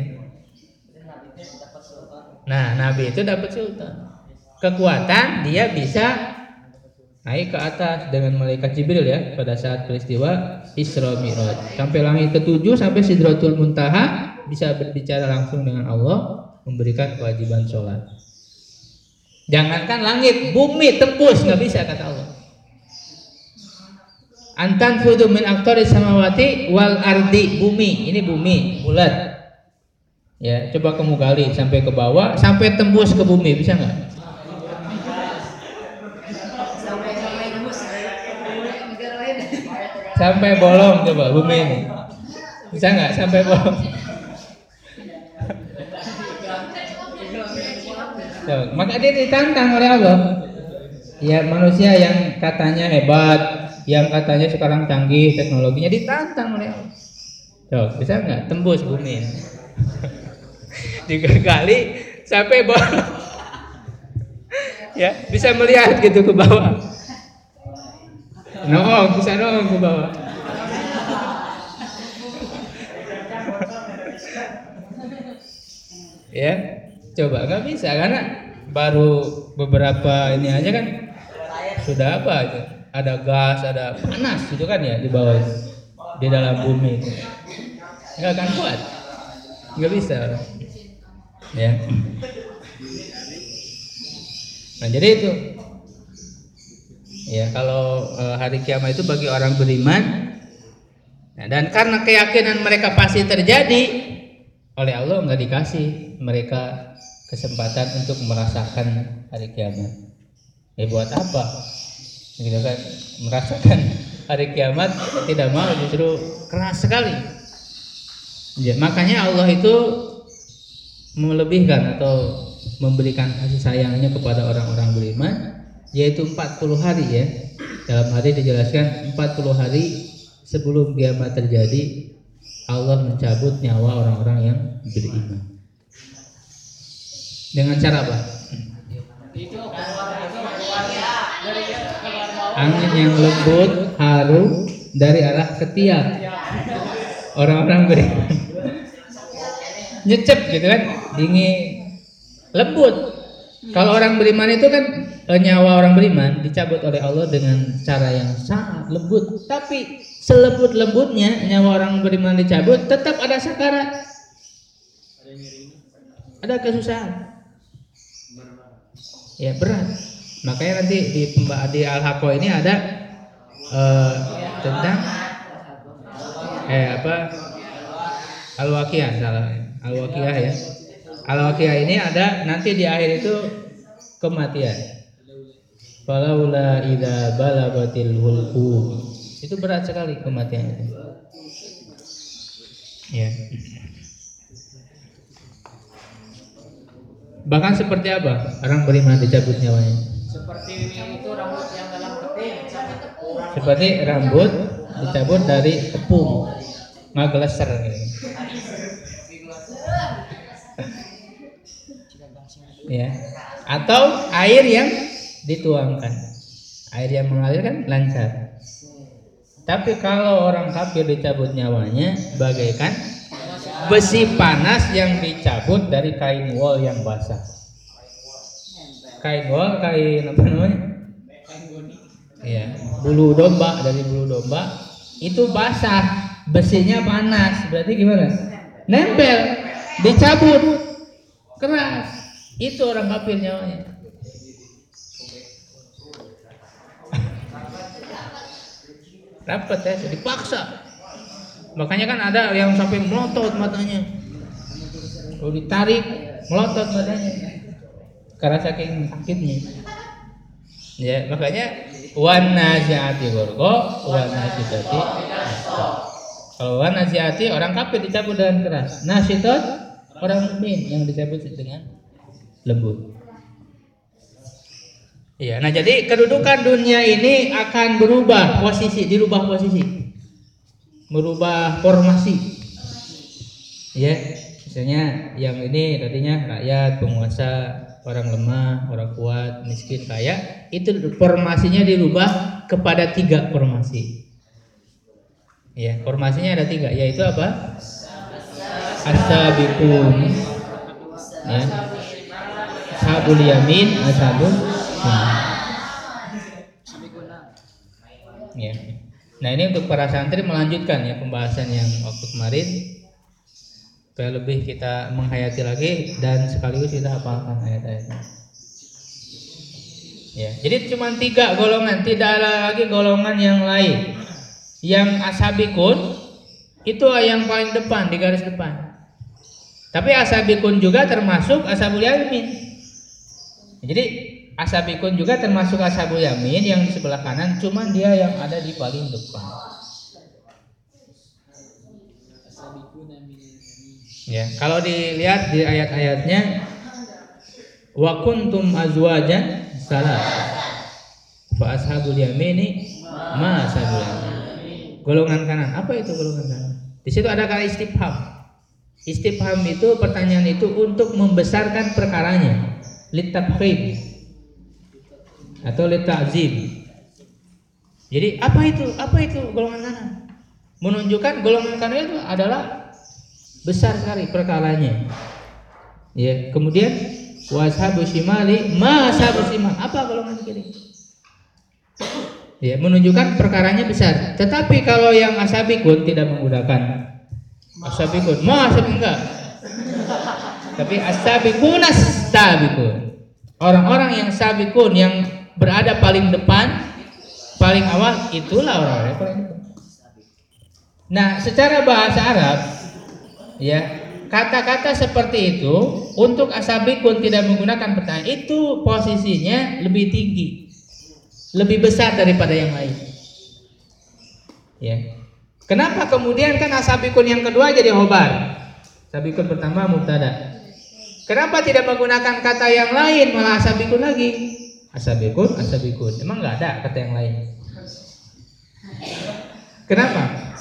Nah, Nabi itu dapat sultan. Kekuatan dia bisa naik ke atas dengan malaikat Jibril ya pada saat peristiwa Isra Mi'raj. Sampai langit ke-7, sampai Sidratul Muntaha, bisa berbicara langsung dengan Allah, memberikan kewajiban sholat. Jangankan langit, bumi tembus nggak bisa, kata Allah. Antan fudu min aqtaris samawati wal ardi, bumi, ini bumi bulat. Ya, coba kamu gali sampai ke bawah, sampai tembus ke bumi, bisa nggak? Sampai bolong coba bumi ini, bisa nggak sampai bolong? So, maka dia ditantang oleh Allah. Ya, manusia yang katanya hebat, yang katanya sekarang canggih teknologinya, ditantang oleh Allah. So, bisa nggak tembus bumi ini? Digali sampai bolong. Ya, bisa melihat gitu ke bawah. Bisa ke bawah. Ya, coba nggak bisa karena baru beberapa ini aja kan sudah apa itu? Ada gas, ada panas itu kan ya di bawah itu, di dalam bumi itu. Nggak akan kuat, nggak bisa. Ya. Nah, jadi itu. Ya, kalau hari kiamat itu bagi orang beriman, nah, dan karena keyakinan mereka pasti terjadi, oleh Allah nggak dikasih mereka kesempatan untuk merasakan hari kiamat. Ya buat apa? Gitu kan, merasakan hari kiamat tidak mau, justru keras sekali. Ya, makanya Allah itu melebihkan atau memberikan kasih sayangnya kepada orang-orang beriman, yaitu 40 hari ya. Dalam hadis dijelaskan 40 hari sebelum kiamat terjadi, Allah mencabut nyawa orang-orang yang beriman. Dengan cara apa? Angin yang lembut harum dari arah ketiak orang-orang beriman. Nyecep gitu kan, dingin, lembut. Kalau orang beriman itu kan nyawa orang beriman dicabut oleh Allah dengan cara yang sangat lembut. Tapi selembut-lembutnya nyawa orang beriman dicabut, tetap ada sakarat, ada kesusahan. Ya berat. Makanya nanti di Al-Haqqah ini ada tentang Al-Waqiah, salah. Al-Waqiah ya. Al-Waqiah ini ada nanti di akhir itu kematian. Falaula idza balagatil hulqum. Itu berat sekali kematian itu. Ya. Bahkan seperti apa? Orang beriman dicabut nyawanya. Seperti itu rambut yang dalam keting, Seperti rambut dicabut dari tepung. Ngagleser gitu. Ya. Atau air yang dituangkan. Air yang mengalir kan lancar. Tapi kalau orang kafir dicabut nyawanya bagaikan besi panas yang dicabut dari kain wol yang basah. Kain wol, kain apa namanya? Ya, bulu domba, dari bulu domba itu basah, besinya panas. Berarti gimana? Nempel, dicabut, keras. Itu orang kafir nyawanya. Dapat ya, dipaksa. Makanya kan ada yang sampai melotot matanya. Kalau ditarik, melotot matanya. Karena saking sakitnya. Ya, makanya wan naziati gharqa, wan nasitati. Kalau wan naziati orang kafir dicabut dengan keras. Nasitat orang mukmin yang dicabut dengan lembut. Iya, nah jadi kedudukan dunia ini akan berubah posisi, dirubah posisi, merubah formasi. Ya, misalnya yang ini tadinya rakyat, penguasa, orang lemah, orang kuat, miskin, kaya, itu formasinya dirubah kepada 3 formasi. Ya, formasinya ada 3, yaitu apa? As-sabiqun, ya, ashabul yamin, ashabul ya. Nah ini untuk para santri melanjutkan ya pembahasan yang waktu kemarin supaya lebih kita menghayati lagi dan sekaligus kita hafalkan ayat-ayatnya. Ya, jadi cuma 3 golongan, tidak ada lagi golongan yang lain. Yang ashabikun itu yang paling depan di garis depan. Tapi ashabikun juga termasuk ashabul yamin. Jadi ashabikun juga termasuk ashabul yamin yang di sebelah kanan, cuman dia yang ada di paling depan. Ya, kalau dilihat di ayat-ayatnya, wa kuntum azwajan salas. Fa ashabul yamini ma ashabul yamin. Golongan kanan, apa itu golongan kanan? Di situ ada kata istifham. Istifham itu pertanyaan itu untuk membesarkan perkaranya, litabkhim atau litakzim. Jadi apa itu? Apa itu golongan kanan? Menunjukkan golongan kanan itu adalah besar sekali perkaranya. Ya, kemudian washabu shimali ma ashabu shimal. Apa golongan kiri? Ya, menunjukkan perkaranya besar. Tetapi kalau yang ashabikun tidak menggunakan ashabikun, ma ashabikun enggak. Tapi ashabikun astabikun. Orang-orang yang sabikun yang berada paling depan, paling awal, itulah orang-orang yang paling depan. Nah, secara bahasa Arab, ya, kata-kata seperti itu untuk ashabikun tidak menggunakan pertanyaan itu posisinya lebih tinggi, lebih besar daripada yang lain. Ya. Kenapa kemudian kan ashabikun yang kedua jadi khobar? Ashabikun pertama mubtada. Kenapa tidak menggunakan kata yang lain malah ashabikun lagi? Ashabikun, ashabikun. Emang nggak ada kata yang lain? Kenapa?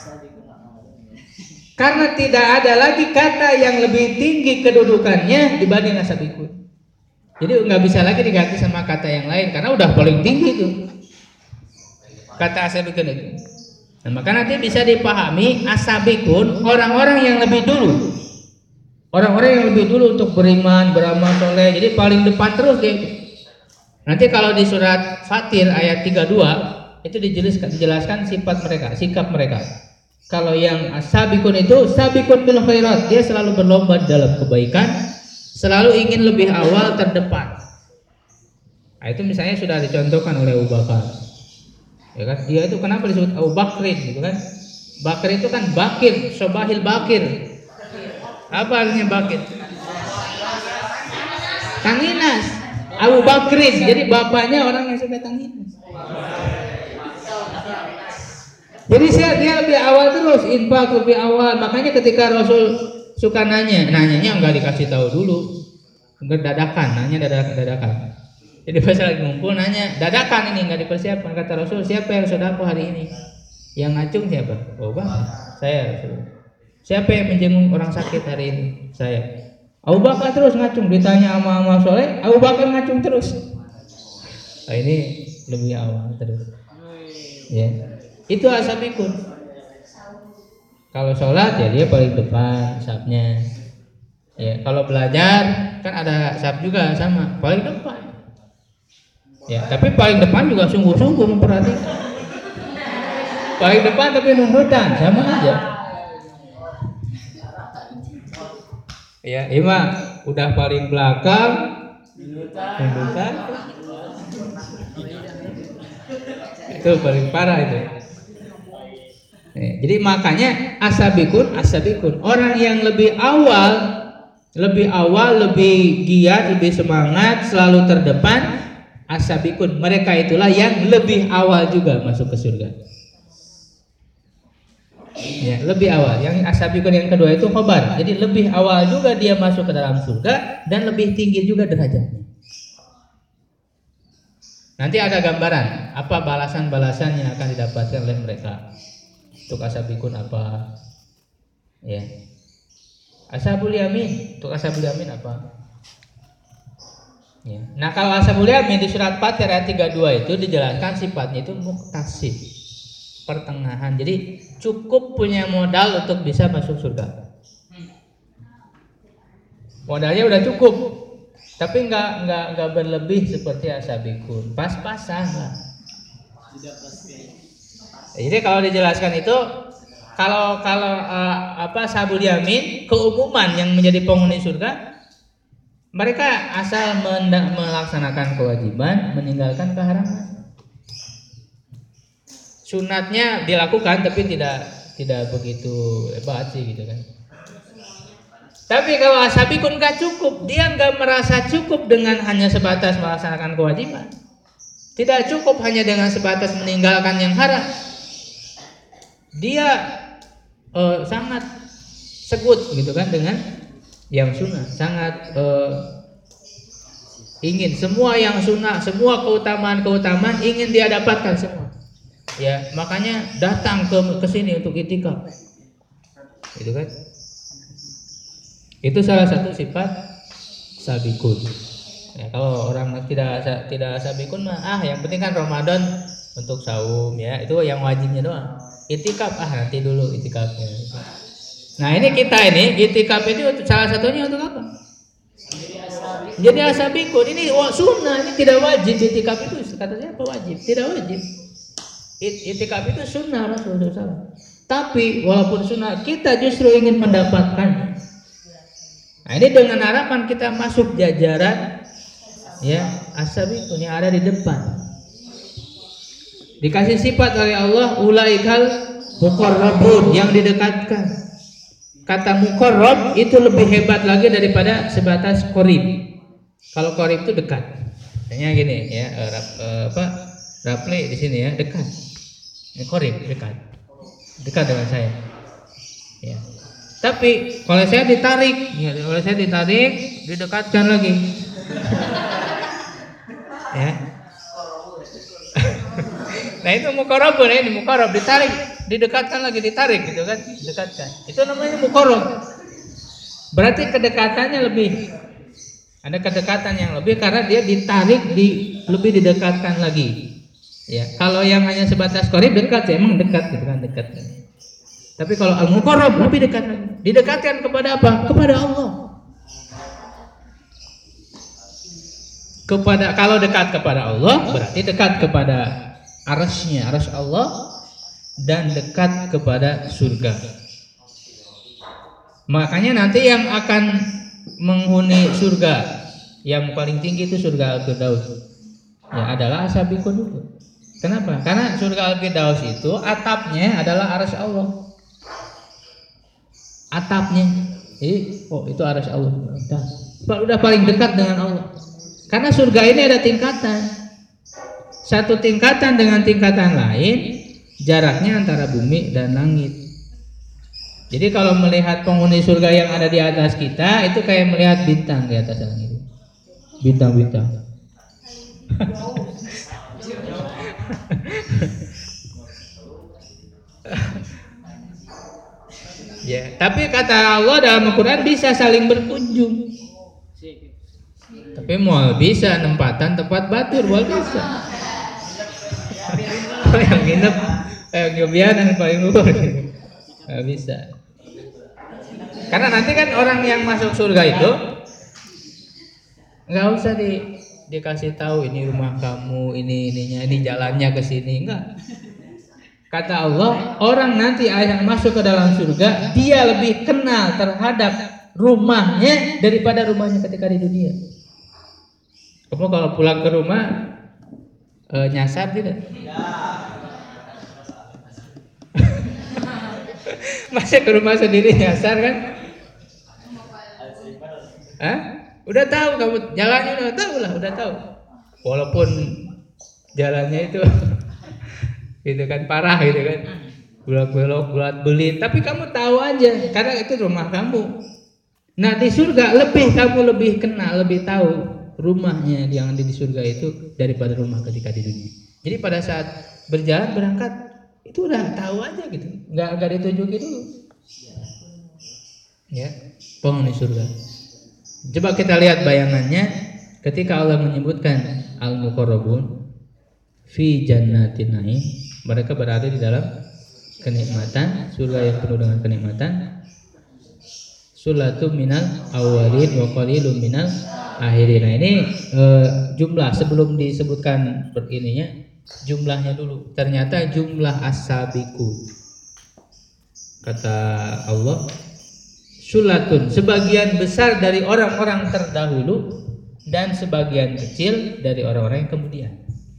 Karena tidak ada lagi kata yang lebih tinggi kedudukannya dibanding ashabikun. Jadi nggak bisa lagi diganti sama kata yang lain karena udah paling tinggi itu kata ashabikun itu. Nah, maka nanti bisa dipahami ashabikun orang-orang yang lebih dulu. Orang-orang yang lebih dulu untuk beriman, beramal soleh, jadi paling depan terus dia itu. Nanti kalau di surat Fatir ayat 32 itu dijelaskan sifat mereka, sikap mereka. Kalau yang as-sabiqun itu sabiqun bil khairat, dia selalu berlomba dalam kebaikan, selalu ingin lebih awal terdepan. Nah, itu misalnya sudah dicontohkan oleh Abu Bakar. Ya kan? Dia itu kenapa disebut Abu Bakrin gitu kan? Bakir itu kan bakir, sobahil bakir. Apa artinya bakir? Tanginas. Abu Bakrin. Jadi bapaknya orang yang suka tanginas. Jadi dia lebih awal terus, infak lebih awal. Makanya ketika Rasul suka nanyanya enggak dikasih tahu dulu, dadakan, nanya dadakan. Jadi pas lagi ngumpul nanya, dadakan ini enggak dipersiapkan. Kata Rasul, siapa yang sedekah hari ini? Yang ngacung siapa? Oh bang, saya Rasul. Siapa yang menjenguk orang sakit hari ini? Saya. Abu Bakar terus ngacung, ditanya sama amal soleh, Abu Bakar ngacung terus. Nah, ini lebih awal terus. Ya. Itu asabikun. Kalau sholat ya dia paling depan safnya. Ya, kalau belajar kan ada saf juga sama, paling depan. Ya, tapi paling depan juga sungguh-sungguh memperhatikan. Paling depan tapi nundutan sama aja. Ya, Ima udah paling belakang nundutan. Itu paling parah itu. Jadi makanya asabikun orang yang lebih awal, lebih giat, lebih semangat, selalu terdepan, asabikun mereka itulah yang lebih awal juga masuk ke surga. Ya, lebih awal. Yang asabikun yang kedua itu khobar. Jadi lebih awal juga dia masuk ke dalam surga dan lebih tinggi juga derajatnya. Nanti ada gambaran apa balasan-balasan yang akan didapatkan oleh mereka. Untuk asabikun apa? Ya. Ashabul yamin. Untuk ashabul yamin apa? Ya. Nah, kalau ashabul yamin di surat Fatir ayat 32 itu dijelaskan sifatnya itu muktasib, pertengahan. Jadi cukup punya modal untuk bisa masuk surga. Modalnya udah cukup, tapi nggak berlebih seperti ashabikun. Pas-pasan lah. Jadi kalau dijelaskan itu kalau ashabul yamin keumuman yang menjadi penghuni surga, mereka asal melaksanakan kewajiban, meninggalkan keharaman. Sunatnya dilakukan tapi tidak begitu hebat sih gitu kan. Tapi kalau ashabikun gak cukup, dia nggak merasa cukup dengan hanya sebatas melaksanakan kewajiban. Tidak cukup hanya dengan sebatas meninggalkan yang haram. Dia sangat segut gitu kan dengan yang sunnah, sangat ingin semua yang sunnah, semua keutamaan ingin dia dapatkan semua. Ya, makanya datang ke sini untuk itikaf. Gitu kan? Itu salah satu sifat sabikun. Ya, kalau orang tidak sabikun mah yang penting kan Ramadan untuk saum ya, itu yang wajibnya doang. Itikaf nanti dulu itikafnya. Nah, ini kita itikaf ini salah satunya untuk apa? Jadi asabikun ini sunnah, ini tidak wajib. Itikaf itu kata siapa wajib? Tidak wajib. Itikaf itu sunnah Rasulullah. Tapi walaupun sunnah, kita justru ingin mendapatkan. Nah, ini dengan harapan kita masuk jajaran ya asabikun yang ada di depan. Dikasih sifat oleh Allah ulaikal muqarrabun, yang didekatkan. Kata muqarrab itu lebih hebat lagi daripada sebatas qarib. Kalau qarib itu dekat. Misalnya gini ya, Rapli di sini ya, dekat. Ini qarib dekat. Dekat dengan saya. Ya. Tapi kalau saya ditarik, didekatkan lagi. Ya. Nah, itu muqarrabun, ini muqarrab, ditarik, didekatkan lagi, ditarik gitu kan, dekatkan. Itu namanya muqarrab. Berarti kedekatannya lebih. Ada kedekatan yang lebih karena dia ditarik, lebih didekatkan lagi. Ya, kalau yang hanya sebatas qarib dekat, ya emang dekat gitu kan, dekat. Tapi kalau al-muqarrab lebih dekat lagi. Didekatkan kepada apa? Kepada Allah. Kalau dekat kepada Allah berarti dekat kepada arasnya, aras Allah, dan dekat kepada surga. Makanya nanti yang akan menghuni surga yang paling tinggi itu surga Al-Firdaus. ya adalah asabiqun itu. Kenapa? Karena surga Al-Firdaus itu atapnya adalah arsy Allah. Atapnya. Jadi, itu arsy Allah. Udah paling dekat dengan Allah. Karena surga ini ada tingkatan. Satu tingkatan dengan tingkatan lain, jaraknya antara bumi dan langit. Jadi kalau melihat penghuni surga yang ada di atas kita, itu kayak melihat bintang di atas langit. Bintang-bintang. Ya, tapi kata Allah dalam Al-Quran bisa saling berkunjung. Tapi mau bisa nempatan tempat batur, mau bisa. Yang nginep, yang nyobian paling luar. Nggak bisa. Karena nanti kan orang yang masuk surga itu nggak usah dikasih tahu ini rumah kamu, ini jalannya ke sini, enggak. Kata Allah, orang nanti yang masuk ke dalam surga, dia lebih kenal terhadap rumahnya daripada rumahnya ketika di dunia. Kamu kalau pulang ke rumah nyasar tidak? Masa ke rumah sendiri nyasar kan? Hah? Udah tahu kamu jalannya, udah tahu. Walaupun jalannya itu gitu kan parah gitu kan. Belok-belok, bulat-belit, tapi kamu tahu aja karena itu rumah kamu. Nah, di surga kamu lebih kenal, lebih tahu rumahnya yang ada di surga itu daripada rumah ketika di dunia. Jadi pada saat berjalan berangkat itu udah tahu aja gitu. Enggak ditunjukin dulu. Ya, penghuni surga. Coba kita lihat bayangannya ketika Allah menyebutkan al-muqarrabun fi jannatin naim, mereka berada di dalam kenikmatan, surga yang penuh dengan kenikmatan. Sulatum minal awwalin wa qalilum minal akhirin. Nah, ini jumlah sebelum disebutkan ininya, jumlahnya dulu. Ternyata jumlah as-sabiqun. Kata Allah, sulatun, sebagian besar dari orang-orang terdahulu dan sebagian kecil dari orang-orang yang kemudian.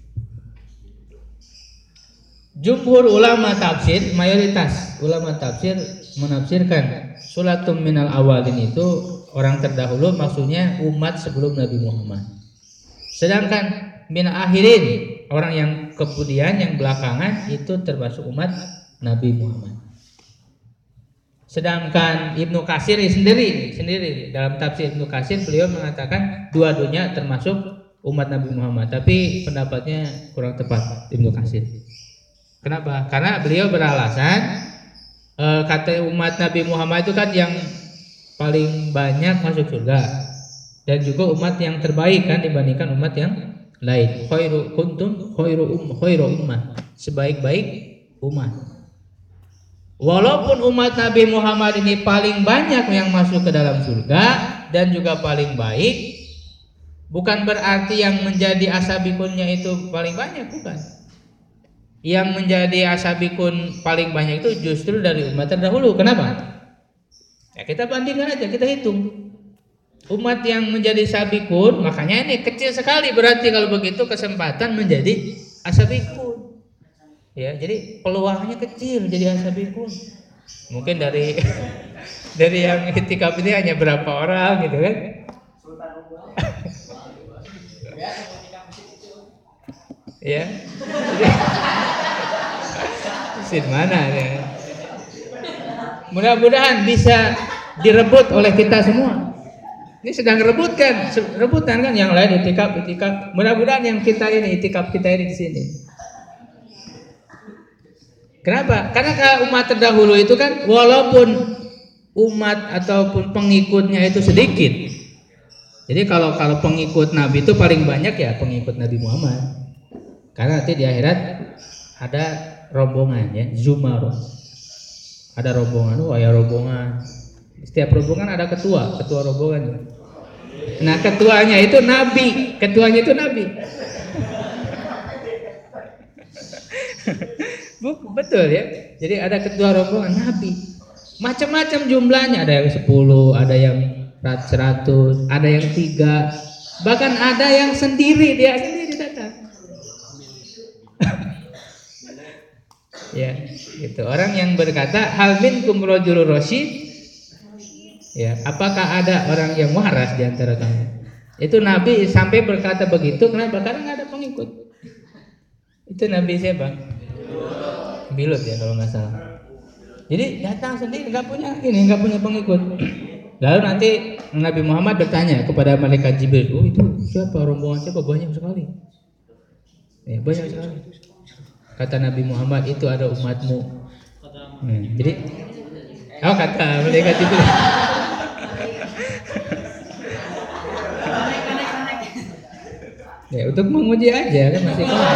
Jumhur ulama tafsir, mayoritas ulama tafsir menafsirkan sulatum minal awalin itu orang terdahulu, maksudnya umat sebelum Nabi Muhammad. Sedangkan min akhirin, orang yang kemudian, yang belakangan itu termasuk umat Nabi Muhammad. Sedangkan Ibnu Katsir sendiri dalam tafsir Ibnu Katsir, beliau mengatakan dua-duanya termasuk umat Nabi Muhammad, tapi pendapatnya kurang tepat Ibnu Katsir. Kenapa? Karena beliau beralasan kata umat Nabi Muhammad itu kan yang paling banyak masuk surga dan juga umat yang terbaik kan dibandingkan umat yang lain. Khairu kuntum khairu ummah, sebaik-baik umat. Walaupun umat Nabi Muhammad ini paling banyak yang masuk ke dalam surga dan juga paling baik, bukan berarti yang menjadi asabikunnya itu paling banyak, bukan. Yang menjadi asabikun paling banyak itu justru dari umat terdahulu. Kenapa? Ya kita bandingkan aja, kita hitung. Umat yang menjadi sabikun, makanya ini kecil sekali berarti kalau begitu kesempatan menjadi asabikun. Ya, jadi peluangnya kecil jadi asabikun. Mungkin dari yang itikaf ini hanya berapa orang gitu kan? Ya. Mesin mana ya? Mudah-mudahan bisa direbut oleh kita semua. Ini sedang rebutan kan yang lain itikaf. Mudah-mudahan yang kita ini itikaf kita ini di sini. Kenapa? Karena umat terdahulu itu kan walaupun umat ataupun pengikutnya itu sedikit. Jadi kalau pengikut Nabi itu paling banyak ya pengikut Nabi Muhammad. Karena nanti di akhirat ada rombongan ya, zumarah. Ada rombongan, rombongan. Setiap rombongan ada ketua rombongan. Nah, ketuanya itu Nabi. Betul ya. Jadi ada ketua rombongan Nabi. Macam-macam jumlahnya, ada yang 10, ada yang 100, ada yang 3, bahkan ada yang sendiri, dia sendiri datang. Ya, gitu. Orang yang berkata hal minkum rajulur rasyid, ya, apakah ada orang yang waras di antara kamu? Itu Nabi sampai berkata begitu, kenapa? Karena nggak ada pengikut. Itu Nabi siapa? Bilut ya kalau nggak salah. Jadi datang sendiri, nggak punya pengikut. Lalu nanti Nabi Muhammad bertanya kepada malaikat Jibril, oh itu siapa, rombongan siapa, banyak sekali. Ya, banyak sekali. Kata Nabi Muhammad, itu ada umatmu. Jadi, kata malaikat Jibril. Ya, untuk menguji aja kan masih kalah.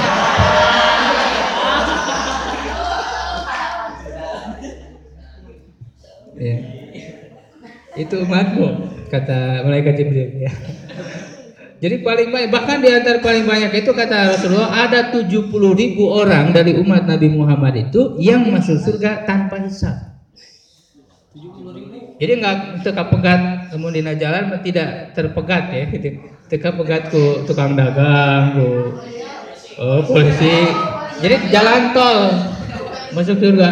Ya. Itu umatmu, kata malaikat Jibril ya. Jadi paling banyak, bahkan di antara paling banyak itu kata Rasulullah ada 70.000 orang dari umat Nabi Muhammad itu yang masuk surga tanpa hisab. Jadi nggak teka pegat kemudian jalan tidak terpegat ya, gitu. Teka pegat ku tukang dagang, ku polisi. Jadi jalan tol masuk surga.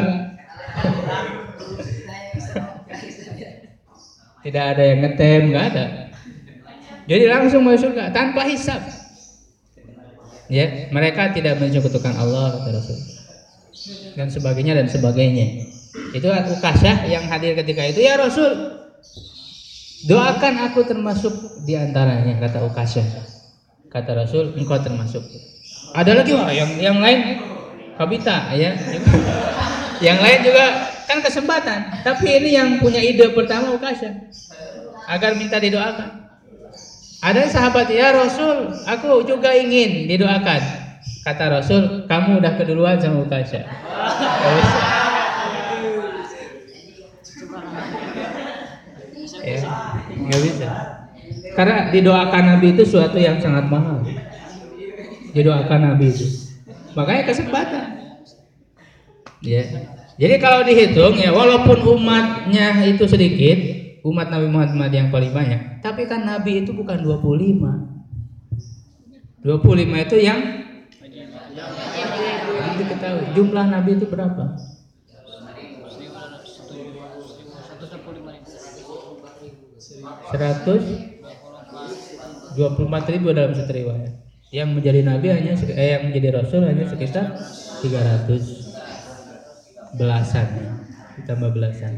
Tidak ada yang ngetem, nggak ada. Jadi langsung masuk surga tanpa hisab. Ya, mereka tidak menyekutukan Allah kata Rasul. Dan sebagainya. Itu Ukasyah yang hadir ketika itu, ya Rasul, doakan aku termasuk di antaranya, kata Ukasyah. Kata Rasul, engkau termasuk. Ada lagi wah yang lain Kabita ya. Yang lain juga kan kesempatan. Tapi ini yang punya ide pertama Ukasyah agar minta didoakan. Ada sahabat, ya Rasul, aku juga ingin didoakan. Kata Rasul, kamu udah keduluan sama Ukasyah. Ya, nggak bisa. Karena didoakan Nabi itu suatu yang sangat mahal. Didoakan Nabi itu, makanya kesempatan. Ya. Jadi kalau dihitung ya, walaupun umatnya itu sedikit, umat Nabi Muhammad yang paling banyak, tapi kan Nabi itu bukan 25. 25 itu yang diketahui. Jumlah Nabi itu berapa? 124.000 dalam satu riwayat. Yang menjadi Nabi yang menjadi Rasul hanya sekitar 300 belasan, ditambah belasan.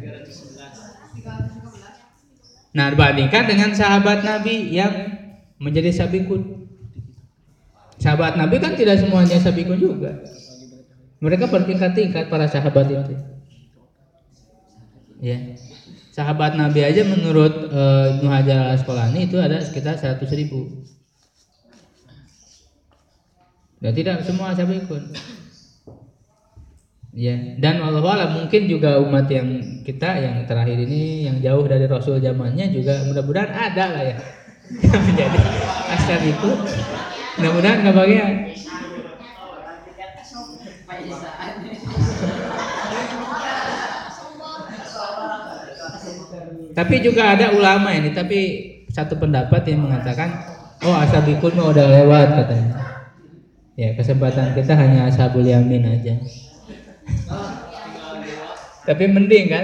Nah, bandingkan dengan sahabat Nabi yang menjadi sabikun. Sahabat Nabi kan tidak semuanya sabikun juga. Mereka bertingkat-tingkat para sahabat itu. Ya. Sahabat Nabi aja menurut Ibnu Hajar Al-Asqalani itu ada sekitar 100.000. Dan tidak semua sabikun. Ya, dan Allah mungkin juga umat yang kita yang terakhir ini yang jauh dari Rasul zamannya juga mudah-mudahan ada lah ya yang menjadi asal itu. Mudah-mudahan nggak bagian. Tapi juga ada ulama ini, tapi satu pendapat yang mengatakan, oh ashabikun mah udah lewat katanya. Ya, kesempatan kita hanya ashabul yamin aja. Tapi mending kan?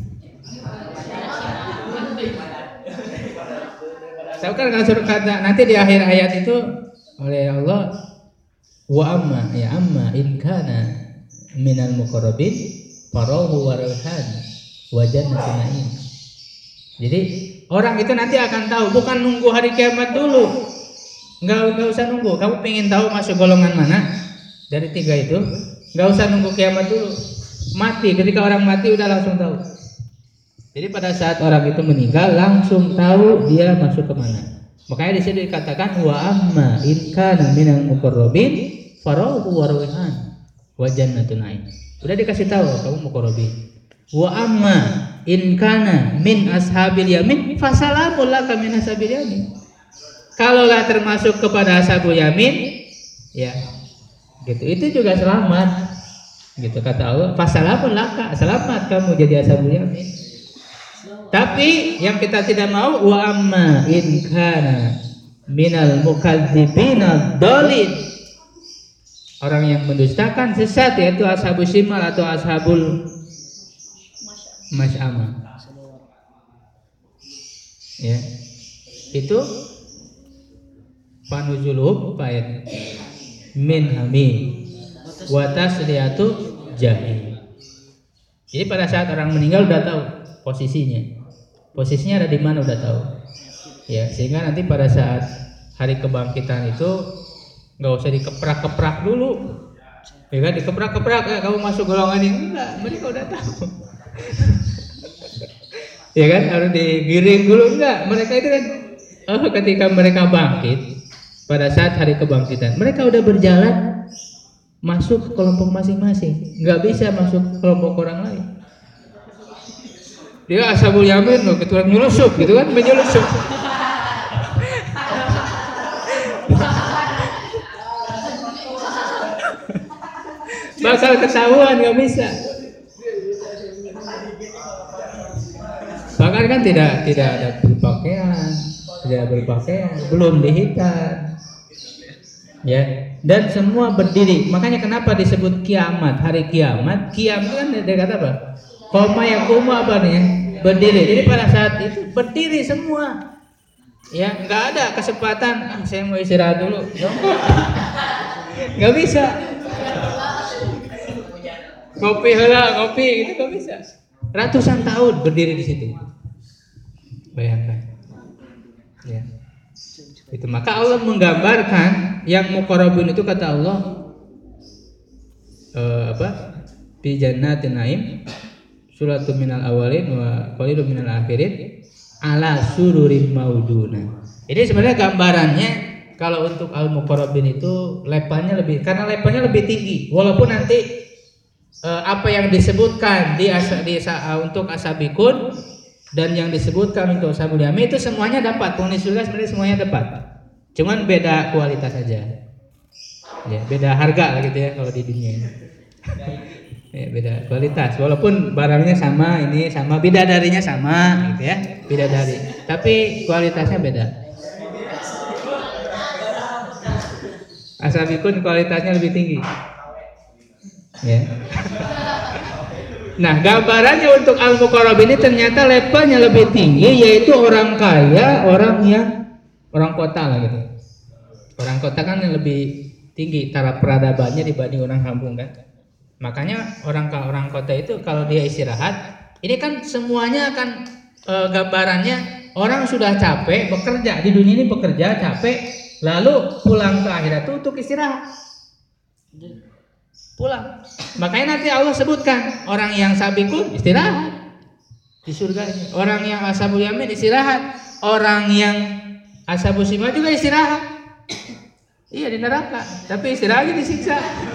Tahu kan kalau kata nanti di akhir ayat itu oleh Allah, wa amma ya amma in kana minal muqarrabin farahu wa rayhan wa jannatun na'im. Jadi orang itu nanti akan tahu, bukan nunggu hari kiamat dulu. Enggak usah nunggu. Kamu pengen tahu masuk golongan mana dari 3 itu? Enggak usah nunggu kiamat dulu. Mati, ketika orang mati udah langsung tahu. Jadi pada saat orang itu meninggal langsung tahu dia masuk ke mana. Makanya di sini dikatakan wa amma in kana minal muqarrabin farahu wa rayhan wa jannatun na'im. Udah dikasih tahu kamu muqarrabin. Wa amma in kana min ashabil yamin fasalamul laka min ashabil yamin. Kalaulah termasuk kepada ashabul yamin, ya, gitu. Itu juga selamat, gitu kata Allah. Fasalamun laka, selamat kamu jadi ashabul yamin. Tapi yang kita tidak mau, wa amma in kana minal mukadzibina dhalin. Orang yang mendustakan sesat, yaitu ashabul shimal atau ashabul masy'amah. Ya. Itu panuzuluhum ayat min hamim wa tasliyatu jahim. Jadi pada saat orang meninggal udah tahu posisinya. Posisinya ada di mana udah tahu. Ya, sehingga nanti pada saat hari kebangkitan itu nggak usah dikeprak-keprak dulu. Ya kan, dikeprak-keprak kamu masuk golongan ini, enggak, mereka udah tahu. Ya kan, harus digiring dulu, enggak. Mereka itu kan ketika mereka bangkit pada saat hari kebangkitan, mereka udah berjalan masuk ke kelompok masing-masing, nggak bisa masuk ke kelompok orang lain. Dia ashabul yamin loh, ketua nyulusup gitu kan, menyulusup. Bakal ketahuan, nggak bisa. Bahkan kan tidak ada berpakaian, belum dihitan. Ya, dan semua berdiri. Makanya kenapa disebut kiamat, hari kiamat? Kiam itu kan dia kata apa? Koma yang kuma apa nih? Berdiri. Jadi pada saat itu berdiri semua. Ya, nggak ada kesempatan. Saya mau istirahat dulu. Nggak bisa. Ngopi itu nggak bisa. Ratusan tahun berdiri di situ. Bayangkan. Ya. Itu maka Allah menggambarkan yang muqarrabun itu kata Allah fi jannatin naim suratun minal awalin wa qalilun minal akhirin ala sururin mauduna. Jadi sebenarnya gambarannya kalau untuk al muqarrabin itu levelnya lebih, karena levelnya lebih tinggi, walaupun nanti apa yang disebutkan untuk ashabikun dan yang disebutkan untuk ashabul yamin itu semuanya dapat, penghuni surga sebenarnya semuanya dapat. Cuman beda kualitas saja. Ya, beda harga lah gitu ya kalau di dunia ini. Ya, beda kualitas. Walaupun barangnya sama, ini sama, bidadarinya sama gitu ya, bidadari. Tapi kualitasnya beda. Ashabikun kualitasnya lebih tinggi. Ya. Nah, gambarannya untuk al-muqarrab ini ternyata levelnya lebih tinggi, yaitu orang kaya, orang kota lah gitu. Orang kota kan lebih tinggi taraf peradabannya dibanding orang kampung kan. Makanya orang kota itu kalau dia istirahat, ini kan semuanya akan gambarannya orang sudah capek bekerja di dunia ini, bekerja capek, lalu pulang ke akhirat itu untuk istirahat. Pulang. Makanya nanti Allah sebutkan orang yang sabikun istirahat di surga ini. Orang yang ashabul yamin istirahat. Orang yang ashabul shimal juga istirahat. Iya di neraka, tapi istirahatnya disiksa.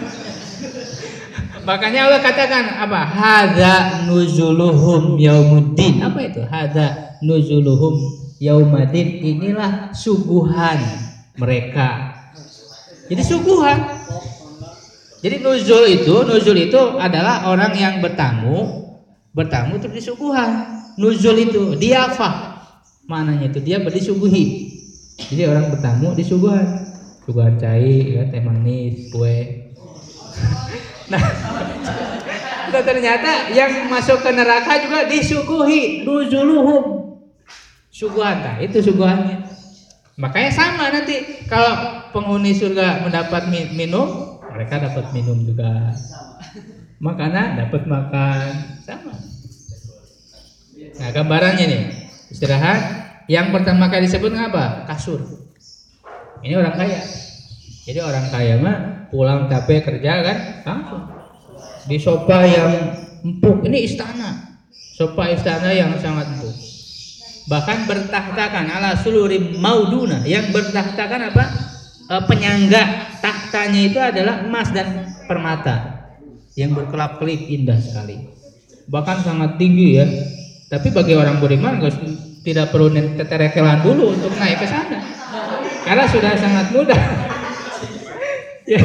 Makanya Allah katakan apa? Hadza nuzuluhum yaumuddin. Apa itu? Hadza nuzuluhum yaumadin. Inilah suguhan mereka. Jadi suguhan. Jadi nuzul itu adalah orang yang bertamu terus disuguhan. Nuzul itu diafah. Maknanya itu dia disuguhi. Jadi orang bertamu disuguhan. Suguhan cai, ya, teh manis, kue. Nah, ternyata yang masuk ke neraka juga disuguhi. Nuzuluhum. Suguhan, nah, itu suguhannya. Makanya sama nanti kalau penghuni surga mendapat minum, mereka dapat minum juga, makanan dapat makan, sama. Nah gambarannya nih istirahat. Yang pertama kali disebut apa? Kasur. Ini orang kaya. Jadi orang kaya mah pulang capek kerja kan langsung di sofa yang empuk. Ini istana, sofa istana yang sangat empuk. Bahkan bertahtakan ala sulurim mauduna. Yang bertahtakan apa? Penyangga tahtanya itu adalah emas dan permata yang berkelap-kelip, indah sekali, bahkan sangat tinggi ya. Tapi bagi orang beriman tidak perlu teterekelan dulu untuk naik ke sana karena sudah sangat mudah. Ya.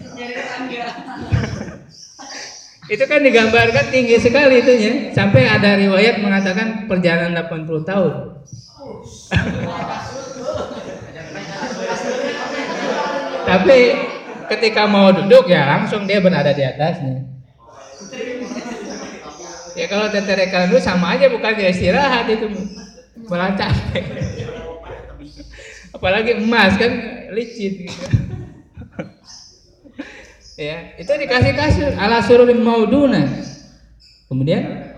Itu kan digambarkan tinggi sekali itunya, sampai ada riwayat mengatakan perjalanan 80 tahun. ketika mau duduk ya langsung dia berada di atasnya. Ya kalau teterekan dulu sama aja, bukan dia istirahat, itu malah capek. Apalagi emas kan licin gitu. Ya, itu dikasih kasur ala sururin mauduna. Kemudian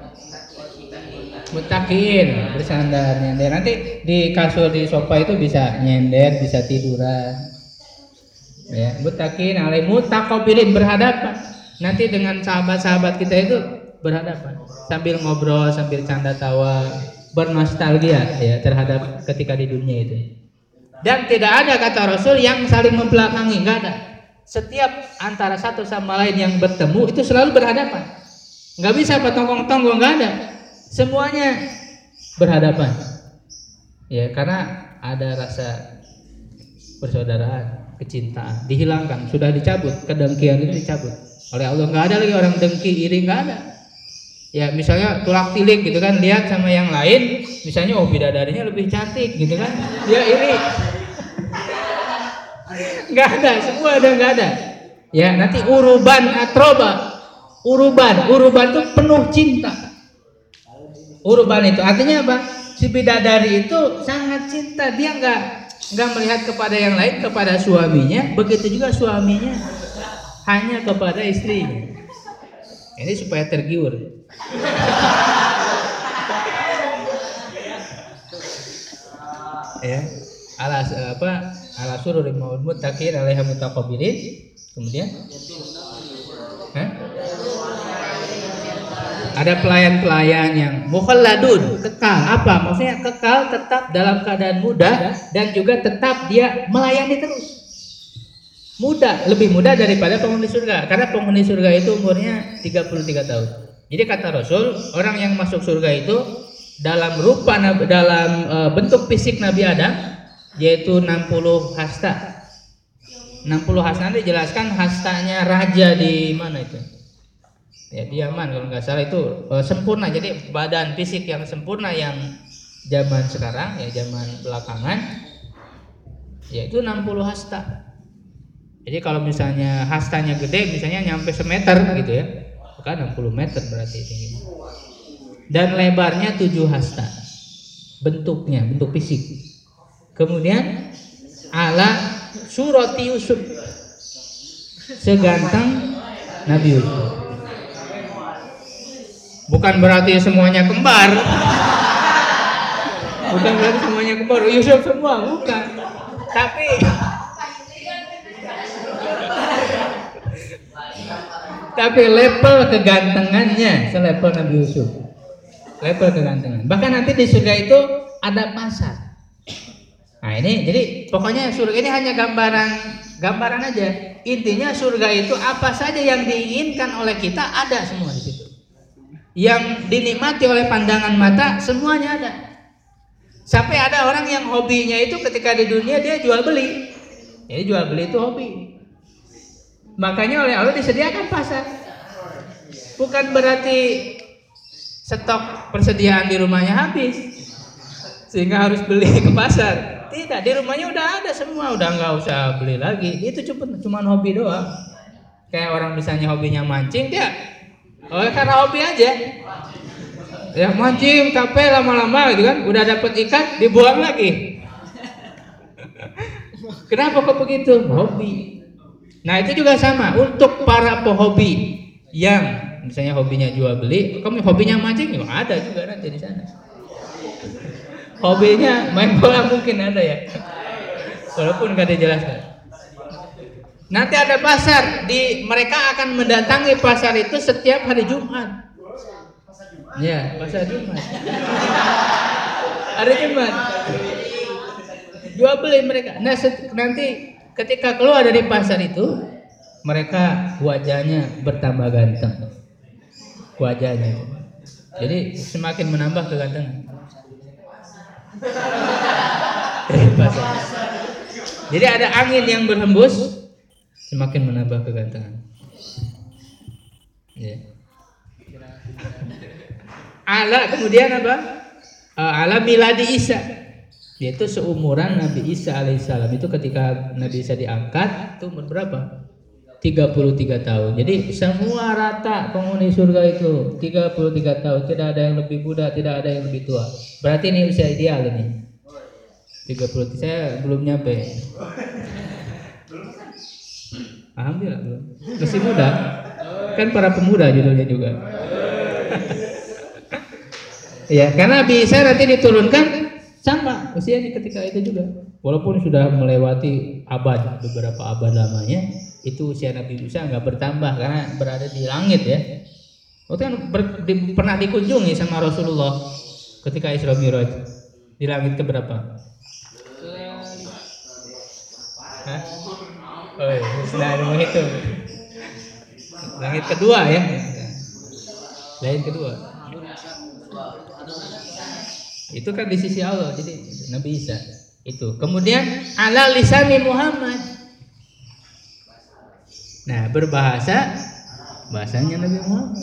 mutakin, bersandar, nyender. Nanti di kasur di sofa itu bisa nyender, bisa tiduran. Ya, mutakin alai mutaqabilin, berhadapan. Nanti dengan sahabat-sahabat kita itu berhadapan, sambil ngobrol, sambil canda tawa, bernostalgia ya terhadap ketika di dunia itu. Dan tidak ada, kata Rasul, yang saling membelakangi, enggak ada. Setiap antara satu sama lain yang bertemu itu selalu berhadapan. Enggak bisa bertonggong-tonggong, enggak ada. Semuanya berhadapan. Ya, karena ada rasa persaudaraan, kecintaan dihilangkan, sudah dicabut, kedengkian itu dicabut oleh Allah. Enggak ada lagi orang dengki, iri, enggak ada. Ya, misalnya tulak tilik gitu kan, lihat sama yang lain, misalnya oh bidadarinya lebih cantik gitu kan, dia iri. Enggak ada, semua ada, enggak ada. Ya, nanti uruban atroba. Uruban itu penuh cinta. Uruban itu artinya apa? Si bidadari itu sangat cinta, dia enggak melihat kepada yang lain, kepada suaminya, begitu juga suaminya hanya kepada istrinya. Ini supaya tergiur. Ya, ala sururin muttaqin alaiha mutaqabilin. Kemudian ada pelayan-pelayan yang mukhalladun, kekal. Apa maksudnya? Kekal, tetap dalam keadaan muda, dan juga tetap dia melayani terus. Muda, lebih muda daripada penghuni surga, karena penghuni surga itu umurnya 33 tahun. Jadi kata Rasul, orang yang masuk surga itu dalam rupa, dalam bentuk fisik Nabi Adam, yaitu 60 hasta. 60 hasta nanti dijelaskan, hastanya raja di mana itu? Ya di Yaman kalau nggak salah, itu sempurna. Jadi badan fisik yang sempurna yang zaman sekarang, ya zaman belakangan, yaitu 60 hasta. Jadi kalau misalnya hastanya gede, misalnya nyampe semeter gitu ya, maka 60 meter berarti tingginya. Dan lebarnya 7 hasta. Bentuknya, bentuk fisik. Kemudian ala surati Yusuf, seganteng Nabi Yusuf. Bukan berarti semuanya kembar. Bukan berarti semuanya kembar. Yusuf semua, bukan. Tapi level kegantengannya selevel Nabi Yusuf. Level kegantengan. Bahkan nanti di surga itu ada pasar. Nah ini, jadi pokoknya surga ini hanya gambaran aja. Intinya surga itu apa saja yang diinginkan oleh kita ada semua di situ. Yang dinikmati oleh pandangan mata semuanya ada. Sampai ada orang yang hobinya itu ketika di dunia dia jual beli. Jadi jual beli itu hobi. Makanya oleh Allah disediakan pasar. Bukan berarti stok persediaan di rumahnya habis sehingga harus beli ke pasar. Tidak, di rumahnya udah ada semua, udah nggak usah beli lagi. Itu cuma hobi doang. Kayak orang misalnya hobinya mancing, dia karena hobi aja. Ya mancing capek lama-lama gitu kan, udah dapet ikan dibuang lagi. Kenapa kok begitu? Hobi. Nah itu juga sama untuk para pehobi yang misalnya hobinya jual beli, kamu hobinya mancing juga ada juga nanti di sana. Hobinya main bola mungkin ada ya, walaupun nggak dijelaskan. Nanti ada pasar, mereka akan mendatangi pasar itu setiap hari Jumat. Ya, pasar Jumat. Hari Jumat. Jual beli mereka. Nah nanti ketika keluar dari pasar itu, mereka wajahnya bertambah ganteng. Wajahnya. Jadi semakin menambah kegantengan. Jadi ada angin yang berhembus, semakin menambah kegantengan. Ya. Ala kemudian apa? Ala miladi Isa, yaitu seumuran Nabi Isa alaihissalam. Itu ketika Nabi Isa diangkat itu umur berapa? 33 tahun. Jadi semua rata penghuni surga itu 33 tahun. Tidak ada yang lebih muda, tidak ada yang lebih tua. Berarti ini usia ideal ini. 30, saya belum nyampe. Alhamdulillah belum. Masih muda. Kan para pemuda judulnya juga. Ya, karena bisa nanti diturunkan sama usianya ketika itu juga. Walaupun sudah melewati abad, beberapa abad lamanya, itu usia Nabi Musa nggak bertambah karena berada di langit ya. Waktu kan pernah dikunjungi sama Rasulullah ketika Isra Mi'raj di langit keberapa? Hah? Oh, iya, sudah ada menghitung. Langit kedua ya. Langit kedua. Itu kan di sisi Allah, jadi Nabi Isa itu. Kemudian ala lisani Muhammad. Nah, bahasanya Nabi Muhammad.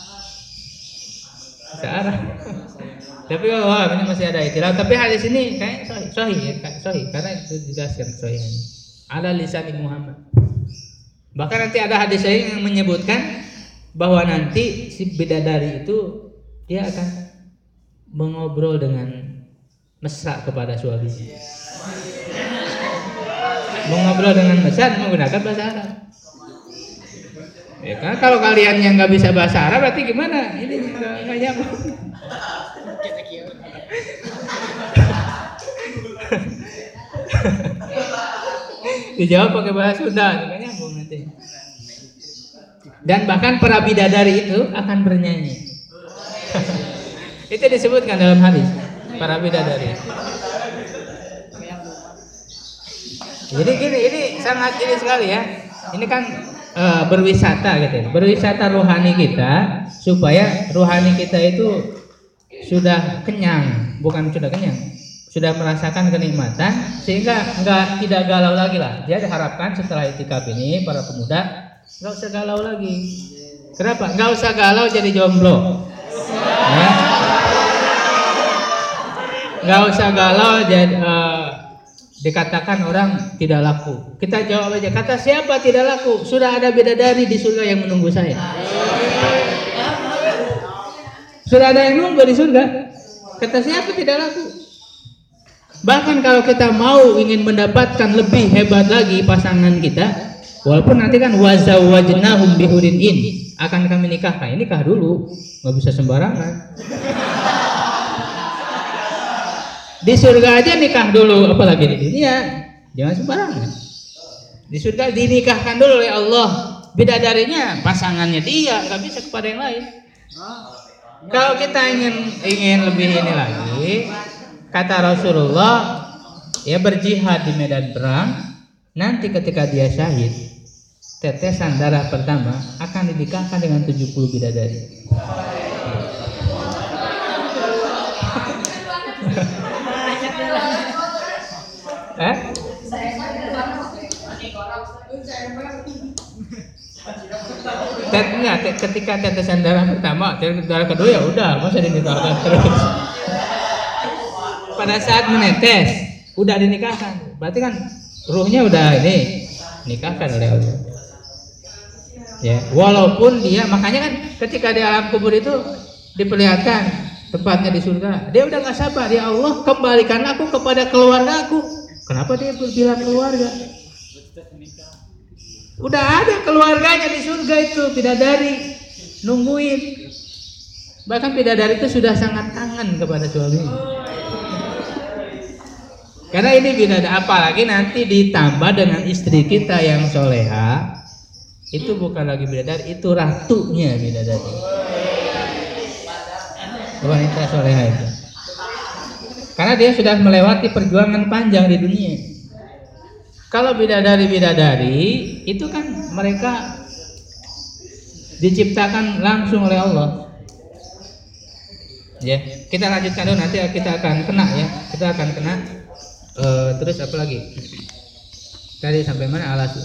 Searah. Tapi ini masih ada istilah. Tapi hadis ini kayak sahih karena itu dijelaskan sahih. Ala lisani Muhammad. Bahkan nanti ada hadis yang menyebutkan bahwa nanti si bidadari itu dia akan mengobrol dengan mesra kepada suaminya. Mengobrol dengan mesra menggunakan bahasa Arab. Ya kan kalau kalian yang nggak bisa bahasa Arab berarti gimana? Ini nggak nyambung. Dijawab pakai bahasa Sunda, nggak nyambung nanti. Dan bahkan para bidadari itu akan bernyanyi. Itu disebutkan dalam hadis para bidadari. Jadi gini, ini sangat ini sekali ya. Ini kan berwisata gitu ya. Berwisata rohani kita supaya rohani kita itu sudah kenyang, bukan sudah kenyang, sudah merasakan kenikmatan sehingga tidak galau lagi lah. Dia diharapkan setelah itikaf ini para pemuda nggak usah galau lagi. Kenapa? Nggak usah galau jadi jomblo. Ya. Nggak usah galau jadi dikatakan orang tidak laku. Kita jawab aja, kata siapa tidak laku? Sudah ada bidadari di surga yang menunggu saya. Sudah ada yang nunggu di surga. Kata siapa tidak laku? Bahkan kalau kita mau ingin mendapatkan lebih hebat lagi pasangan kita, walaupun nanti kan wazawwajnahum bihurin in, akan kami nikahkan. Ini nikah dulu, nggak bisa sembarangan. Di surga aja nikah dulu, apalagi di dunia, jangan sembarangan. Di surga dinikahkan dulu oleh Allah. Bidadarinya pasangannya dia, nggak bisa kepada yang lain. Kalau kita ingin lebih ini lagi, kata Rasulullah, ya berjihad di medan perang, nanti ketika dia syahid, tetesan darah pertama akan dinikahkan dengan 70 bidadari. Ketika tetesan darah pertama, darah kedua ya udah, masa dinikahkan terus. Pada saat menetes, udah dinikahkan. Berarti kan ruhnya udah ini nikahkan oleh Allah. Ya, walaupun dia, makanya kan ketika di alam kubur itu diperlihatkan tempatnya di surga, dia udah nggak sabar, ya Allah kembalikan aku kepada keluarga aku. Kenapa dia bilang keluarga? Udah ada keluarganya di surga itu, bidadari nungguin. Bahkan bidadari itu sudah sangat kangen kepada suaminya. Karena ini bidadari, apalagi nanti ditambah dengan istri kita yang soleha, itu bukan lagi bidadari, itu ratunya bidadari. Wanita soleha itu. Karena dia sudah melewati perjuangan panjang di dunia. Kalau bidadari-bidadari itu kan mereka diciptakan langsung oleh Allah. Ya, kita lanjutkan dulu, nanti kita akan kena ya. Kita akan kena terus apa lagi? Tadi sampai mana? Alas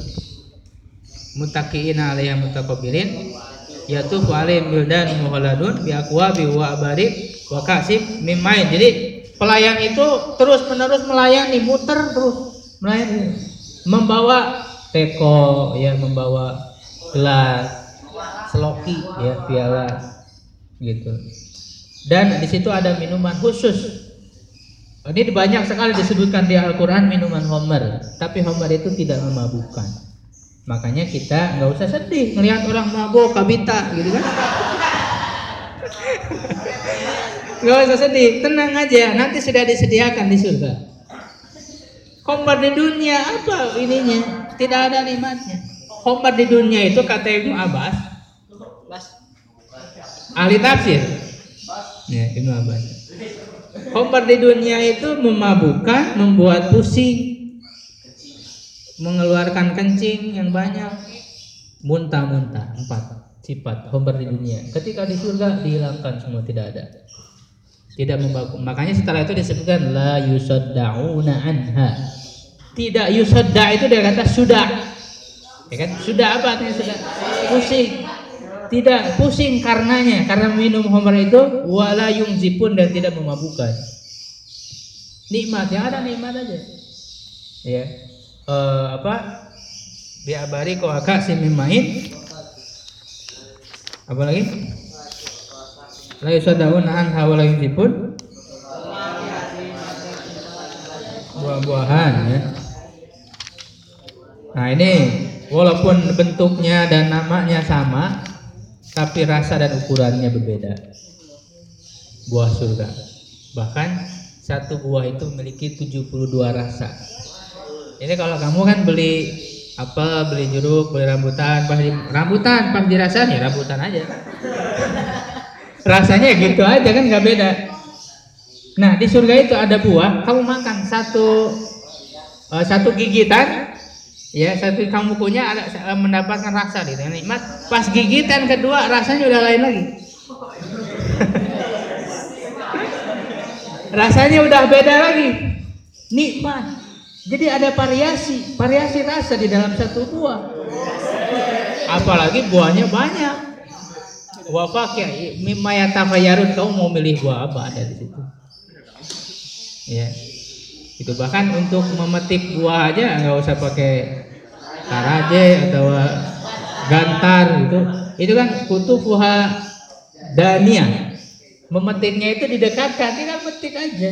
muttaqiina 'alaiha mutaqabbilin yatufu 'alaihim wildan mukhalladun bi aqwabi wa abarik wa ka'sim min ma'in. Jadi pelayan itu terus-menerus melayani, muter terus melayani, membawa teko, ya, membawa gelas, seloki, ya, piala, gitu. Dan di situ ada minuman khusus. Ini banyak sekali disebutkan di Al-Quran minuman homer, tapi homer itu tidak memabukkan. Makanya kita nggak usah sedih ngelihat orang mabuk, kabita, gitu kan? Nggak usah sedih, tenang aja, nanti sudah disediakan di surga. Homer di dunia apa ininya? Tidak ada nikmatnya. Homer di dunia itu kata Ibnu Abbas, ahli tafsir. Ya, Ibnu Abbas. Homer di dunia itu memabukkan, membuat pusing, mengeluarkan kencing yang banyak, muntah-muntah. 4 sifat homer di dunia. Ketika di surga dihilangkan semua, tidak ada. Tidak membakuk. Makanya setelah itu disebutkan la yusaddauna anha. Tidak yusadda itu dia kata sudah. Ya kan? Sudah apa artinya sudah? Pusing. Tidak pusing karenanya, karena minum homer itu wala yungzipun dan tidak memabukkan. Nikmat, yang ada nikmat aja. Ya. Biabari ko akasi mimain. Apa lagi? La yusaddauna anha wala yungzipun. Buah-buahan, ya. Nah, ini walaupun bentuknya dan namanya sama, tapi rasa dan ukurannya berbeda. Buah surga. Bahkan satu buah itu memiliki 72 rasa. Ini kalau kamu kan beli apel, beli jeruk, beli rambutan, pas dirasain ya rambutan aja. Rasanya gitu aja kan, nggak beda. Nah, di surga itu ada buah, kamu makan satu gigitan, ya, satu kamu punya ada mendapatkan rasa gitu, nikmat. Pas gigitan kedua rasanya udah lain lagi. Rasanya udah beda lagi. Nikmat. Jadi ada variasi rasa di dalam satu buah. Apalagi buahnya banyak. Wa faqih mimma yatafayyarun, kamu mau milih buah apa ada di situ. Ya. Itu bahkan untuk memetik buah aja nggak usah pakai karaje atau gantar gitu. Itu kan kutufuha daniyah. Memetiknya itu didekatkan, tinggal petik aja.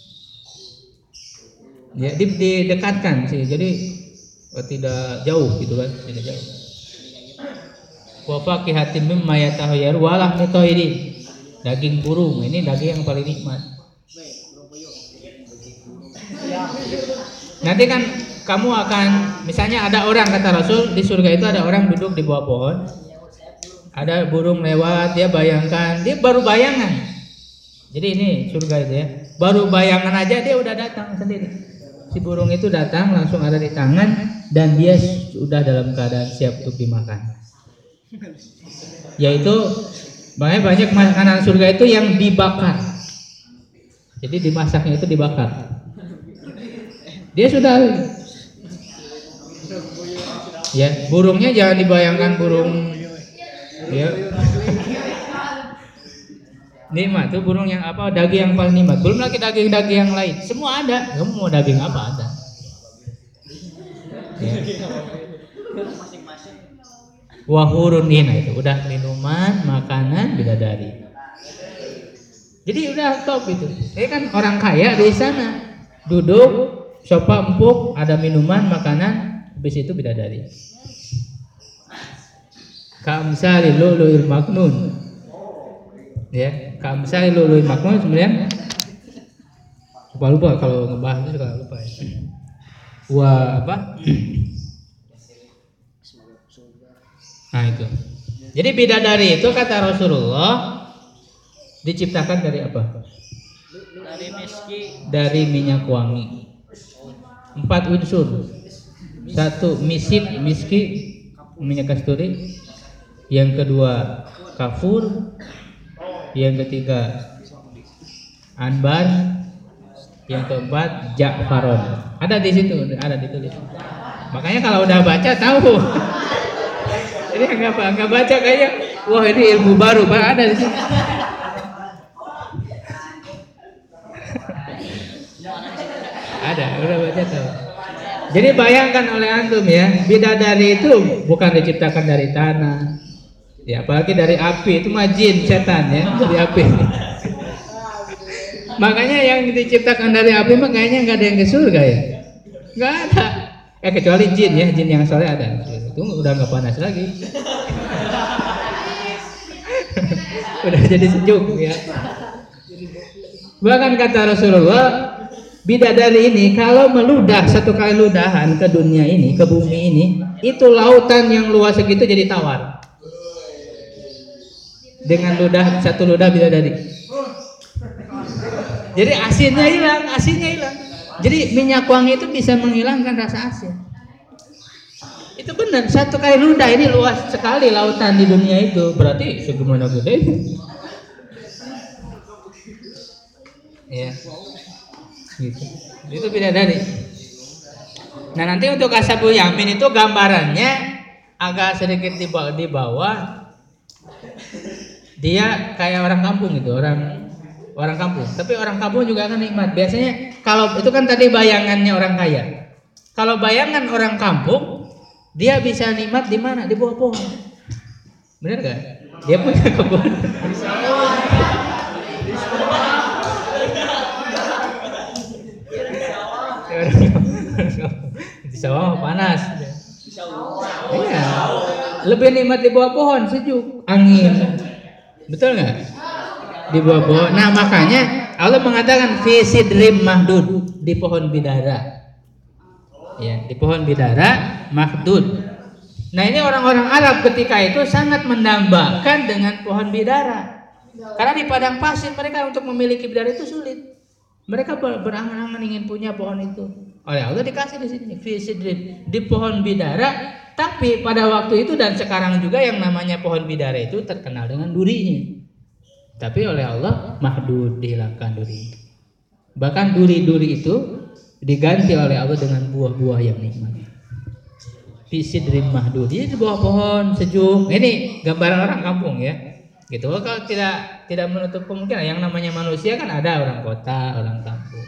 Ya, didekatkan sih. Jadi tidak jauh gitu kan, tidak jauh. Wa faqihatin mimma yatahayyar wa lahmi thairin. Daging burung, ini daging yang paling nikmat. Nanti kan kamu akan, misalnya ada orang, kata Rasul, di surga itu ada orang duduk di bawah pohon, ada burung lewat, dia bayangkan, dia baru bayangan. Jadi ini surga itu ya, baru bayangan aja dia udah datang sendiri. Si burung itu datang langsung ada di tangan dan dia sudah dalam keadaan siap untuk dimakan. Yaitu banyak makanan surga itu yang dibakar. Jadi dimasaknya itu dibakar. Dia sudah, ya, burungnya jangan dibayangkan burung, ya, nikmat tuh burung yang apa, daging yang paling nikmat. Belum lagi daging-daging yang lain, semua ada. Kamu mau daging apa ada. Ya. Wahurun ini itu udah minuman, makanan, bidadari. Jadi udah top itu. Ini kan orang kaya di sana duduk. Sofa empuk, ada minuman, makanan, habis itu bidadari. Kamsali lu'lu'il maknun. Ya, kamsali lu'lu'il maknun sebenarnya lupa kalau ngebahas itu suka lupa ya. Wah, apa? Nah, itu. Jadi bidadari itu kata Rasulullah diciptakan dari apa? Dari miski. Dari minyak wangi. 4 unsur. 1 miski, minyak kasturi. Yang kedua kafur. Yang ketiga anbar. Yang keempat ja'faron. Ada di situ, ada ditulis. Makanya kalau udah baca tahu. Ini enggak baca kayaknya, wah ini ilmu baru, Pak, ada di situ. Ada, udah baca tahu. Jadi bayangkan oleh antum ya, bidadari itu bukan diciptakan dari tanah. Ya, apalagi dari api, itu mah jin, setan ya, dari api. Makanya yang diciptakan dari api mah kayaknya nggak ada yang ke surga ya. Nggak ada. Kecuali jin ya, jin yang soleh ada. Itu udah nggak panas lagi. Udah jadi sejuk ya. Bahkan kata Rasulullah, bidadari ini kalau meludah satu kali ludahan ke dunia ini, ke bumi ini, itu lautan yang luas segitu jadi tawar. Dengan satu ludah bidadari. Jadi asinnya hilang. Jadi minyak wangi itu bisa menghilangkan rasa asin. Itu benar, satu kali ludah ini luas sekali lautan di dunia itu, berarti segimana gede. Ya, gitu. Itu bidadari. Nah nanti untuk Ashabul Yamin itu gambarannya agak sedikit di bawah. Dia kayak orang kampung gitu, orang kampung. Tapi orang kampung juga akan nikmat. Biasanya kalau itu kan tadi bayangannya orang kaya. Kalau bayangan orang kampung, dia bisa nikmat di mana? Di bawah pohon. Benar gak? Dia punya kebun. Di sawah panas. Iya. Lebih nikmat di bawah pohon, sejuk, angin. Betul nggak? Di bawah pohon. Nah makanya Allah mengatakan fi sidrim mahdud, di pohon bidara. Ya, di pohon bidara mahdud. Nah ini orang-orang Arab ketika itu sangat mendambakan dengan pohon bidara. Karena di padang pasir mereka untuk memiliki bidara itu sulit. Mereka berangan-angan ingin punya pohon itu. Oleh Allah dikasih di sini fi sidrim, di pohon bidara. Tapi pada waktu itu dan sekarang juga yang namanya pohon bidara itu terkenal dengan durinya. Tapi oleh Allah mahdud, dihilangkan duri. Bahkan duri-duri itu diganti oleh Allah dengan buah-buah yang nikmat. Fi sidrim mahdud. Jadi di bawah pohon sejuk. Ini gambaran orang kampung ya. Gitu. Kalau tidak menutup kemungkinan yang namanya manusia kan ada orang kota, orang kampung.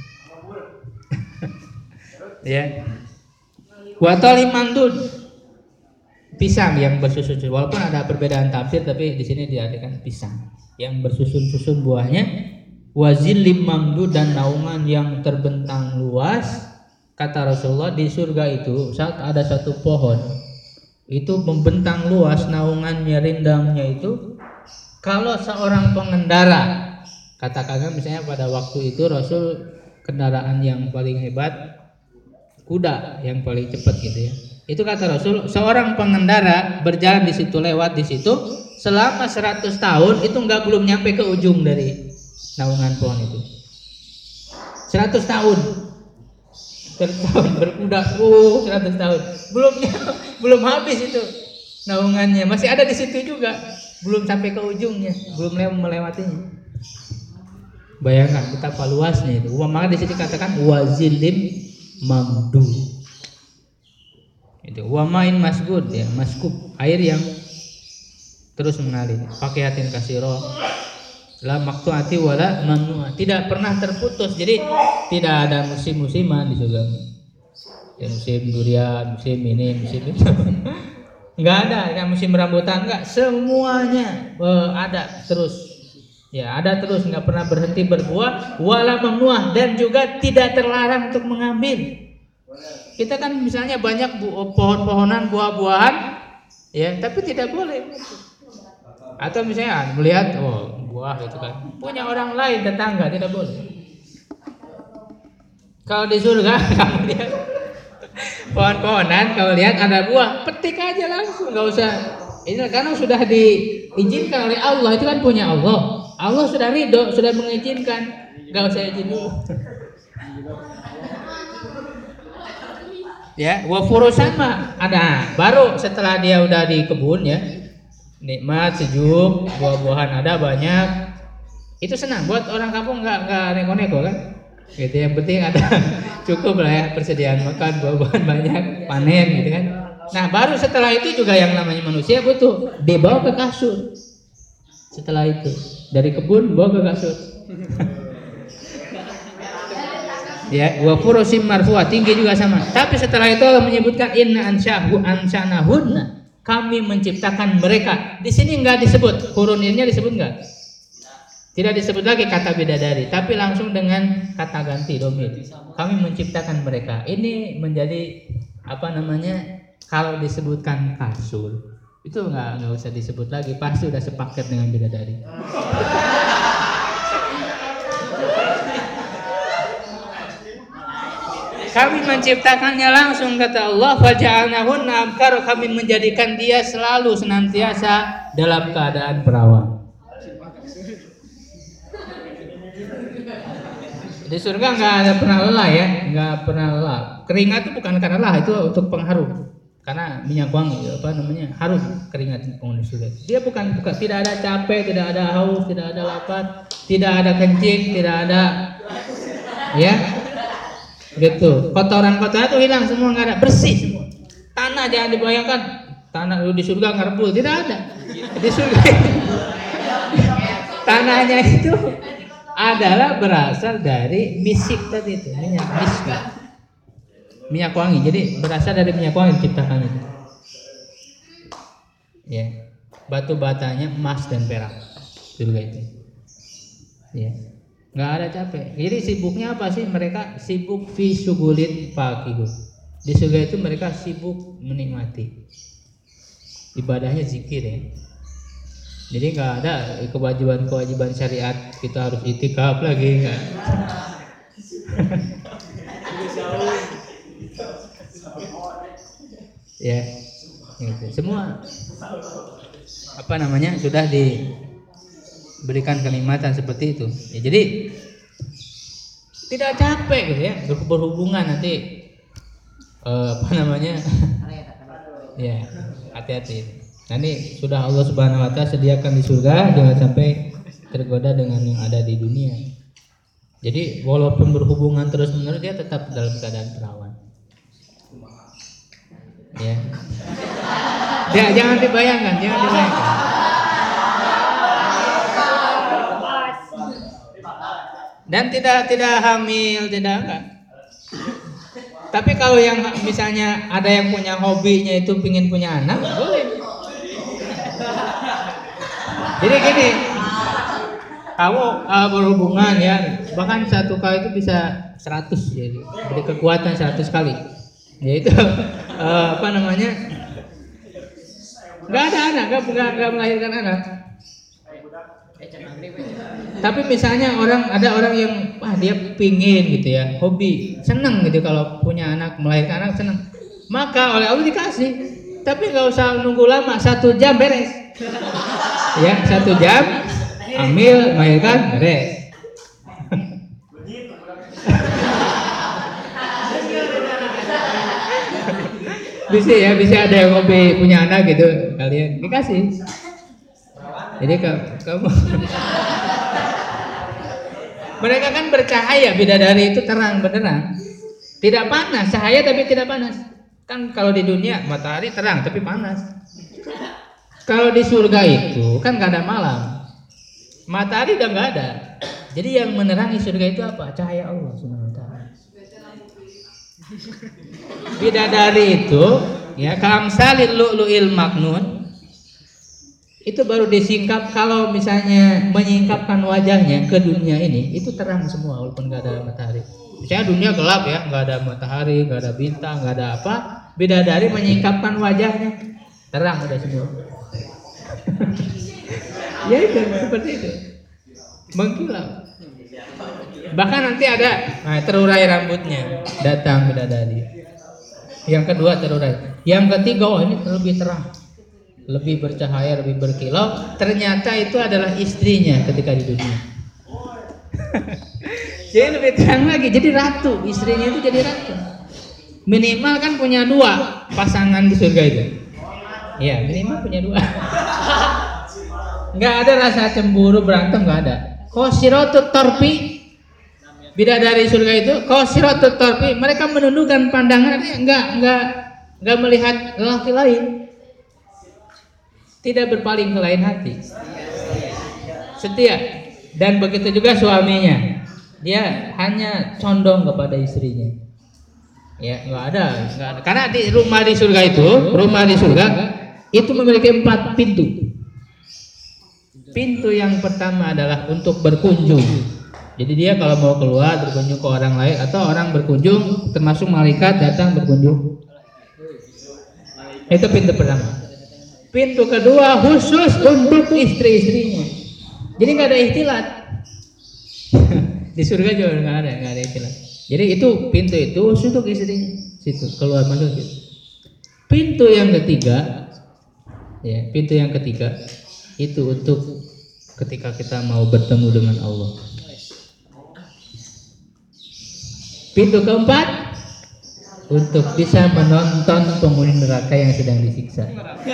Ya. Wa talim mandud. Pisang yang bersusun-susun, walaupun ada perbedaan tafsir tapi di sini diartikan pisang yang bersusun-susun buahnya. Wazillim mamdud, dan naungan yang terbentang luas. Kata Rasulullah di surga itu saat ada satu pohon itu membentang luas naungannya, rindangnya itu. Kalau seorang pengendara, katakanlah misalnya pada waktu itu Rasul kendaraan yang paling hebat kuda yang paling cepat gitu ya. Itu kata Rasul, seorang pengendara berjalan di situ, lewat di situ selama 100 tahun itu belum nyampe ke ujung dari naungan pohon itu. 100 tahun. 100 tahun berkuda, 100 tahun. Belum habis itu naungannya, masih ada di situ juga. Belum sampai ke ujungnya, belum melewatinya. Bayangkan betapa luasnya itu. Maka di sini katakan wazilim mamdud. Itu wamain masgud ya, maskub, air yang terus mengalir. Fakihatin kasiro, la maktuati wala mamnuah, tidak pernah terputus. Jadi tidak ada musim-musiman di surga. Ya, musim durian, musim ini, musim itu. Enggak ada, ya musim rambutan enggak, semuanya ada terus. Ya, ada terus, enggak pernah berhenti berbuah, wala mamnuah, dan juga tidak terlarang untuk mengambil. Kita kan misalnya banyak pohon-pohonan, buah-buahan, ya, tapi tidak boleh. Atau misalnya melihat, buah itu kan punya orang lain, tetangga, tidak boleh. Kalau di surga kamu lihat pohon-pohonan, kalau lihat ada buah, petik aja langsung, nggak usah. Ini karena sudah diizinkan oleh Allah, itu kan punya Allah. Allah sudah ridho, sudah mengizinkan, nggak usah izin dulu. Ya, wa furusan mah ada. Baru setelah dia udah di kebun ya, nikmat, sejuk, buah-buahan ada banyak. Itu senang buat orang kampung, enggak neko-neko kan? Gitu, yang penting ada cukup lah ya persediaan makan, buah-buahan banyak, panen gitu kan. Nah, baru setelah itu juga yang namanya manusia butuh dibawa ke kasur. Setelah itu dari kebun bawa ke kasur. Ya, wa furusim marfu'ah, tinggi juga sama. Tapi setelah itu Allah menyebutkan inna ansha'nahunna, kami menciptakan mereka. Di sini enggak disebut, huruf ini disebut enggak? Tidak disebut lagi kata bidadari, tapi langsung dengan kata ganti domir. Kami menciptakan mereka. Ini menjadi apa namanya? Kalau disebutkan kasur, itu nggak usah disebut lagi, pasti udah sepaket dengan bidadari. Kami menciptakannya langsung, kata Allah, faja'alnahunna abkar, kami menjadikan dia selalu senantiasa dalam keadaan perawan. Di surga nggak ada pernah lelah ya, nggak pernah lelah. Keringat itu bukan karena lelah, itu untuk pengharum. Karena minyak wangi, apa namanya, harum keringat penghuni surga. Dia bukan tidak ada capek, tidak ada haus, tidak ada lapar, tidak ada kencing, tidak ada, ya, gitu. Kotoran-kotoran itu hilang semua, nggak ada, bersih semua. Tanah jangan dibayangkan, tanah di surga ngerebul, tidak ada. Di surga tanahnya itu adalah berasal dari misik tadi itu, minyak misik, minyak wangi. Jadi berasal dari minyak wangi diciptakan itu. Ya, batu batanya emas dan perak surga itu. Ya, nggak ada capek. Jadi sibuknya apa sih? Mereka sibuk fi syugulin faqihu. Di surga itu mereka sibuk menikmati. Ibadahnya zikir ya. Jadi nggak ada kewajiban syariat kita harus itikaf lagi, nggak. Ya, gitu. Semua apa namanya sudah diberikan kenikmatan seperti itu. Ya, jadi tidak capek gitu ya berhubungan nanti apa namanya ya, hati-hati. Nanti sudah Allah Subhanahu Wa Taala sediakan di surga, jangan sampai tergoda dengan yang ada di dunia. Jadi walaupun berhubungan terus-menerus, dia tetap dalam keadaan perawan. Ya. Ya, jangan dibayangkan. Dan tidak hamil, tidak enggak. Tapi kalau yang misalnya ada yang punya hobinya itu pingin punya anak, boleh. Jadi gini, kamu berhubungan ya, bahkan satu kali itu bisa 100, jadi beri kekuatan 100 kali. Yaitu apa namanya? Nggak ada anak, nggak melahirkan anak. Tapi misalnya ada orang yang dia pingin gitu ya, hobi, senang gitu kalau punya anak, melahirkan anak senang. Maka oleh Allah dikasih, tapi nggak usah nunggu lama, 1 jam beres. Ya, 1 jam ambil, melahirkan, beres. bisa ada yang hobi punya anak gitu, kalian dikasih. Jadi kamu mereka kan bercahaya, bidadari itu terang benderang, tidak panas, cahaya tapi tidak panas. Kan kalau di dunia matahari terang tapi panas. Kalau di surga itu kan nggak ada malam, matahari udah nggak ada. Jadi yang menerangi surga itu apa? Cahaya Allah Subhanahu Wa Taala. Bidadari itu ya kamsalil lu'lu'il maknun, itu baru disingkap. Kalau misalnya menyingkapkan wajahnya ke dunia ini, itu terang semua walaupun nggak ada matahari. Misalnya dunia gelap ya, nggak ada matahari, nggak ada bintang, nggak ada apa. Bidadari menyingkapkan wajahnya, terang udah semua. Ya itu seperti itu, mengkilap. Bahkan nanti ada terurai rambutnya, datang bidadari. Yang kedua terurai, yang ketiga ini lebih terang, lebih bercahaya, lebih berkilau. Ternyata itu adalah istrinya ketika di dunia. Jadi lebih terang lagi, jadi ratu, istrinya itu jadi ratu. Minimal kan punya 2 pasangan di surga itu. Ya minimal punya 2. Nggak ada rasa cemburu, berantem, nggak ada. Qasiratut tarfi, bidadari surga itu qasiratut tarfi, mereka menundukkan pandangannya, nggak melihat lelaki lain, tidak berpaling ke lain hati, setia. Dan begitu juga suaminya, dia hanya condong kepada istrinya. Ya, nggak ada. Karena rumah di surga itu memiliki 4 pintu. Pintu yang pertama adalah untuk berkunjung. Jadi dia kalau mau keluar berkunjung ke orang lain atau orang berkunjung, termasuk malaikat datang berkunjung. Itu pintu pertama. Pintu kedua khusus untuk istri-istrinya. Jadi nggak ada ikhtilat. Di surga juga nggak ada ikhtilat. Jadi itu pintu itu khusus untuk istrinya. Situ keluar masuk situ. Pintu yang ketiga, ya pintu yang ketiga itu untuk ketika kita mau bertemu dengan Allah. Pintu keempat untuk bisa menonton penghuni neraka yang sedang disiksa.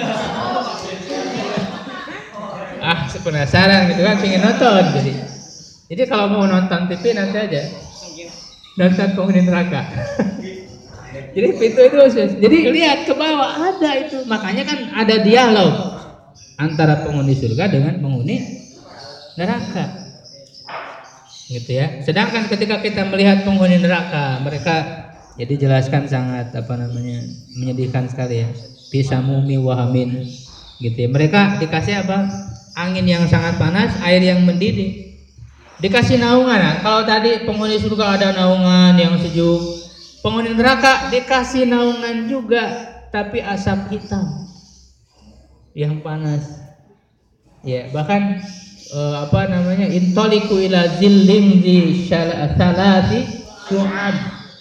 Penasaran gitu kan, pengen nonton jadi kalau mau nonton TV nanti aja nonton penghuni neraka. Jadi pintu itu khusus. Jadi lihat ke bawah ada itu, makanya kan ada dialog antara penghuni surga dengan penghuni neraka, gitu ya. Sedangkan ketika kita melihat penghuni neraka, mereka jadi jelaskan sangat menyedihkan sekali ya. Bisa mumi wahamin, gitu ya. Mereka dikasih apa? Angin yang sangat panas, air yang mendidih. Dikasih naungan. Nah, kalau tadi penghuni surga ada naungan yang sejuk, penghuni neraka dikasih naungan juga, tapi asap hitam yang panas. Ya, bahkan intoliku ila zillim di salati su'ab.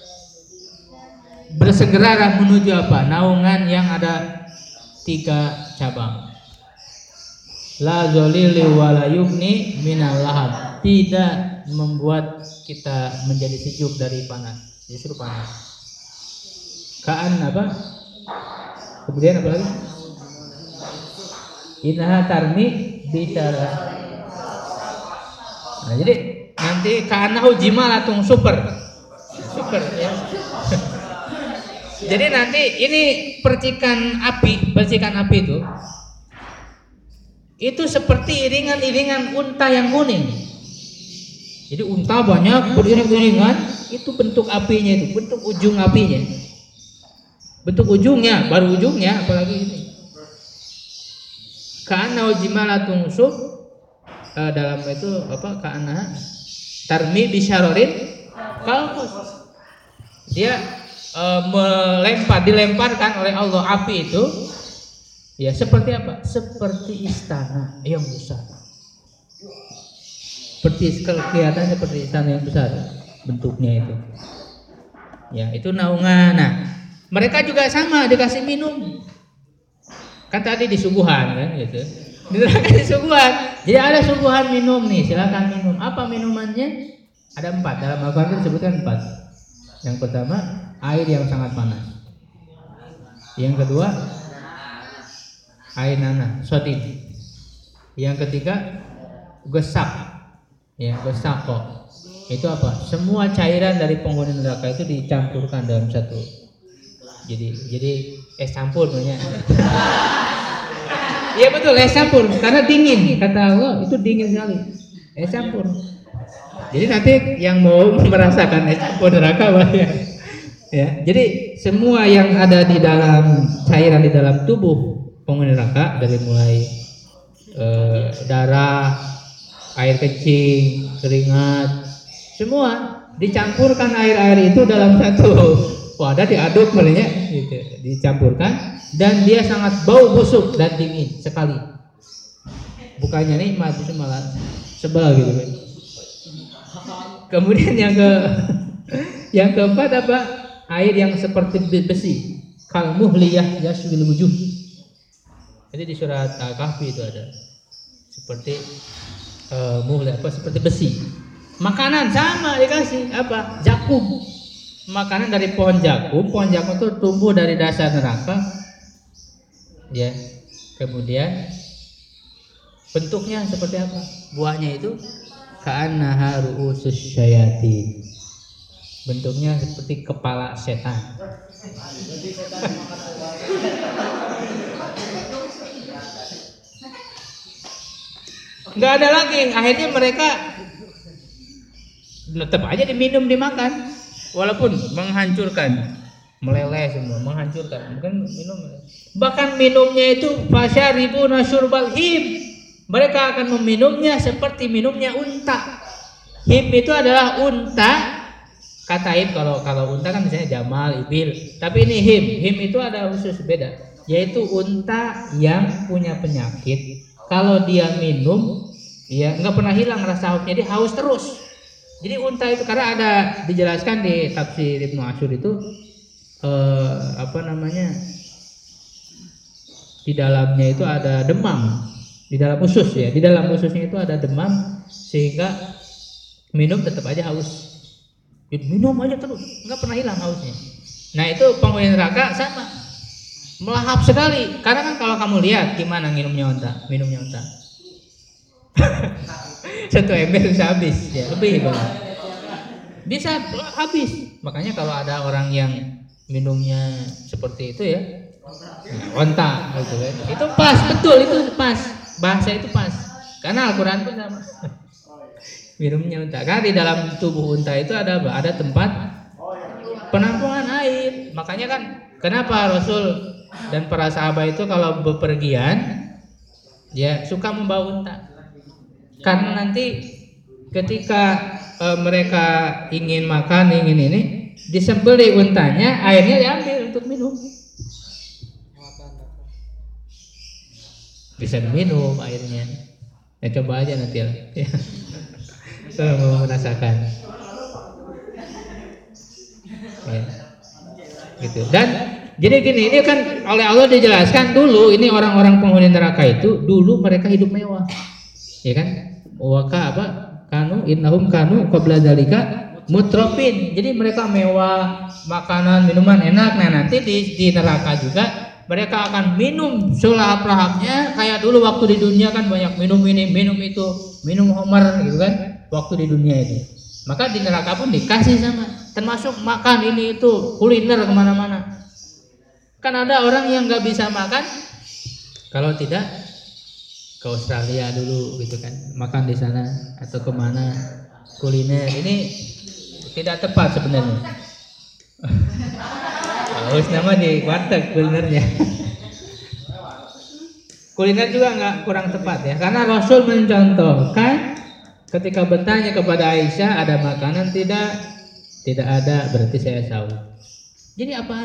Bersegeralah menuju apa? Naungan yang ada 3 cabang. La zolili wala yugni minal lahab. Tidak membuat kita menjadi sejuk dari panas, justru panas. Kaan apa? Kemudian apa lagi? Innaha tarmi bicara. Nah, jadi nanti ka'annahu jimalatun super ya. Jadi nanti ini percikan api itu seperti iringan-iringan unta yang kuning. Jadi unta banyak beriring-iringan, itu bentuk apinya, itu bentuk ujung apinya. Bentuk ujungnya, baru ujungnya, apalagi ini. Ka'annahu jimalatun sub, dalam itu apa? Ka'annaha tarmi bisyararin kalqus. Dia dilemparkan oleh Allah api itu. Ya seperti apa? Seperti istana yang besar. Kelihatan seperti istana yang besar bentuknya itu. Ya itu naungan. Nah, mereka juga sama dikasih minum. Kan tadi disuguhan kan gitu. Disuguhan. Jadi ada suguhan minum nih, silakan minum. Apa minumannya? Ada 4. Dalam Al-Quran disebutkan 4. Yang pertama air yang sangat panas. Yang kedua air nanah, sodid. Yang ketiga gesak, ya gesako. Itu apa? Semua cairan dari penghuni neraka itu dicampurkan dalam satu. Jadi es campur namanya. Iya betul, es campur karena dingin. Kata Allah itu dingin sekali. Es campur. Jadi nanti yang mau merasakan es campur neraka banyak. Ya, jadi semua yang ada di dalam cairan di dalam tubuh penghuni neraka dari mulai darah, air kencing, keringat, semua dicampurkan air-air itu dalam satu wadah, diaduk mulanya, gitu, dicampurkan dan dia sangat bau busuk dan dingin sekali. Bukannya nikmat, itu malah sebel gitu kan. Kemudian yang keempat apa? Air yang seperti besi, kalmuhliyah yaswil wujuh. Jadi di surat Al-Kahfi itu ada seperti seperti besi. Makanan sama dikasih apa? Jakum. Makanan dari pohon jakum. Pohon jakum itu tumbuh dari dasar neraka. Ya. Kemudian bentuknya seperti apa? Buahnya itu ka'annaha ru'usus syayatin. Bentuknya seperti kepala setan. Nggak ada lagi. Akhirnya mereka tetap aja diminum dimakan, walaupun menghancurkan, meleleh semua, menghancurkan, bukan minum. Bahkan minumnya itu fasyaribuna syurbal him, mereka akan meminumnya seperti minumnya unta. Him itu adalah unta. Kata him kalau unta kan misalnya jamal, ibil, tapi ini him itu ada khusus beda, yaitu unta yang punya penyakit. Kalau dia minum, ya nggak pernah hilang rasa hausnya, dia haus terus. Jadi unta itu, karena ada dijelaskan di tafsir Ibnu Asyur itu di dalamnya itu ada demam, di dalam usus ya, di dalam ususnya itu ada demam sehingga minum tetap aja haus. Minum aja terus, nggak pernah hilang hausnya. Nah itu penghuni neraka sama, melahap sekali. Karena kan kalau kamu lihat gimana minumnya unta, satu ember bisa habis, ya lebih banget. Bisa habis. Makanya kalau ada orang yang minumnya seperti itu ya, onta gitu kan. Itu pas, betul, itu pas. Bahasa itu pas. Karena Al-Qur'an pun sama. Minumnya unta. Karena di dalam tubuh unta itu ada tempat penampungan air. Makanya kan kenapa Rasul dan para sahabat itu kalau bepergian ya suka membawa unta. Karena nanti ketika mereka ingin makan, ingin ini, disembelih untanya, airnya diambil untuk minum. Bisa minum airnya. Ya coba aja nanti lah. Kalau mau merasakan. Ya. Gitu. Dan jadi gini, ini kan oleh Allah dijelaskan dulu, ini orang-orang penghuni neraka itu dulu mereka hidup mewah. Ya kan? Waka apa? Innahum kanu qabla dzalika mutrafin. Jadi mereka mewah, makanan, minuman enak. Nah, nanti di neraka juga mereka akan minum selahap-lahapnya kayak dulu waktu di dunia kan banyak minum ini, minum itu, minum homer gitu kan waktu di dunia itu. Maka di neraka pun dikasih sama, termasuk makan ini itu, kuliner kemana-mana. Kan ada orang yang nggak bisa makan kalau tidak ke Australia dulu gitu kan, makan di sana atau kemana kuliner. Ini tidak tepat sebenarnya. Harus nama di warteg kulinernya. Kuliner juga nggak, kurang tepat ya, karena Rasul mencontohkan ketika bertanya kepada Aisyah ada makanan tidak ada, berarti saya sahur. Jadi apa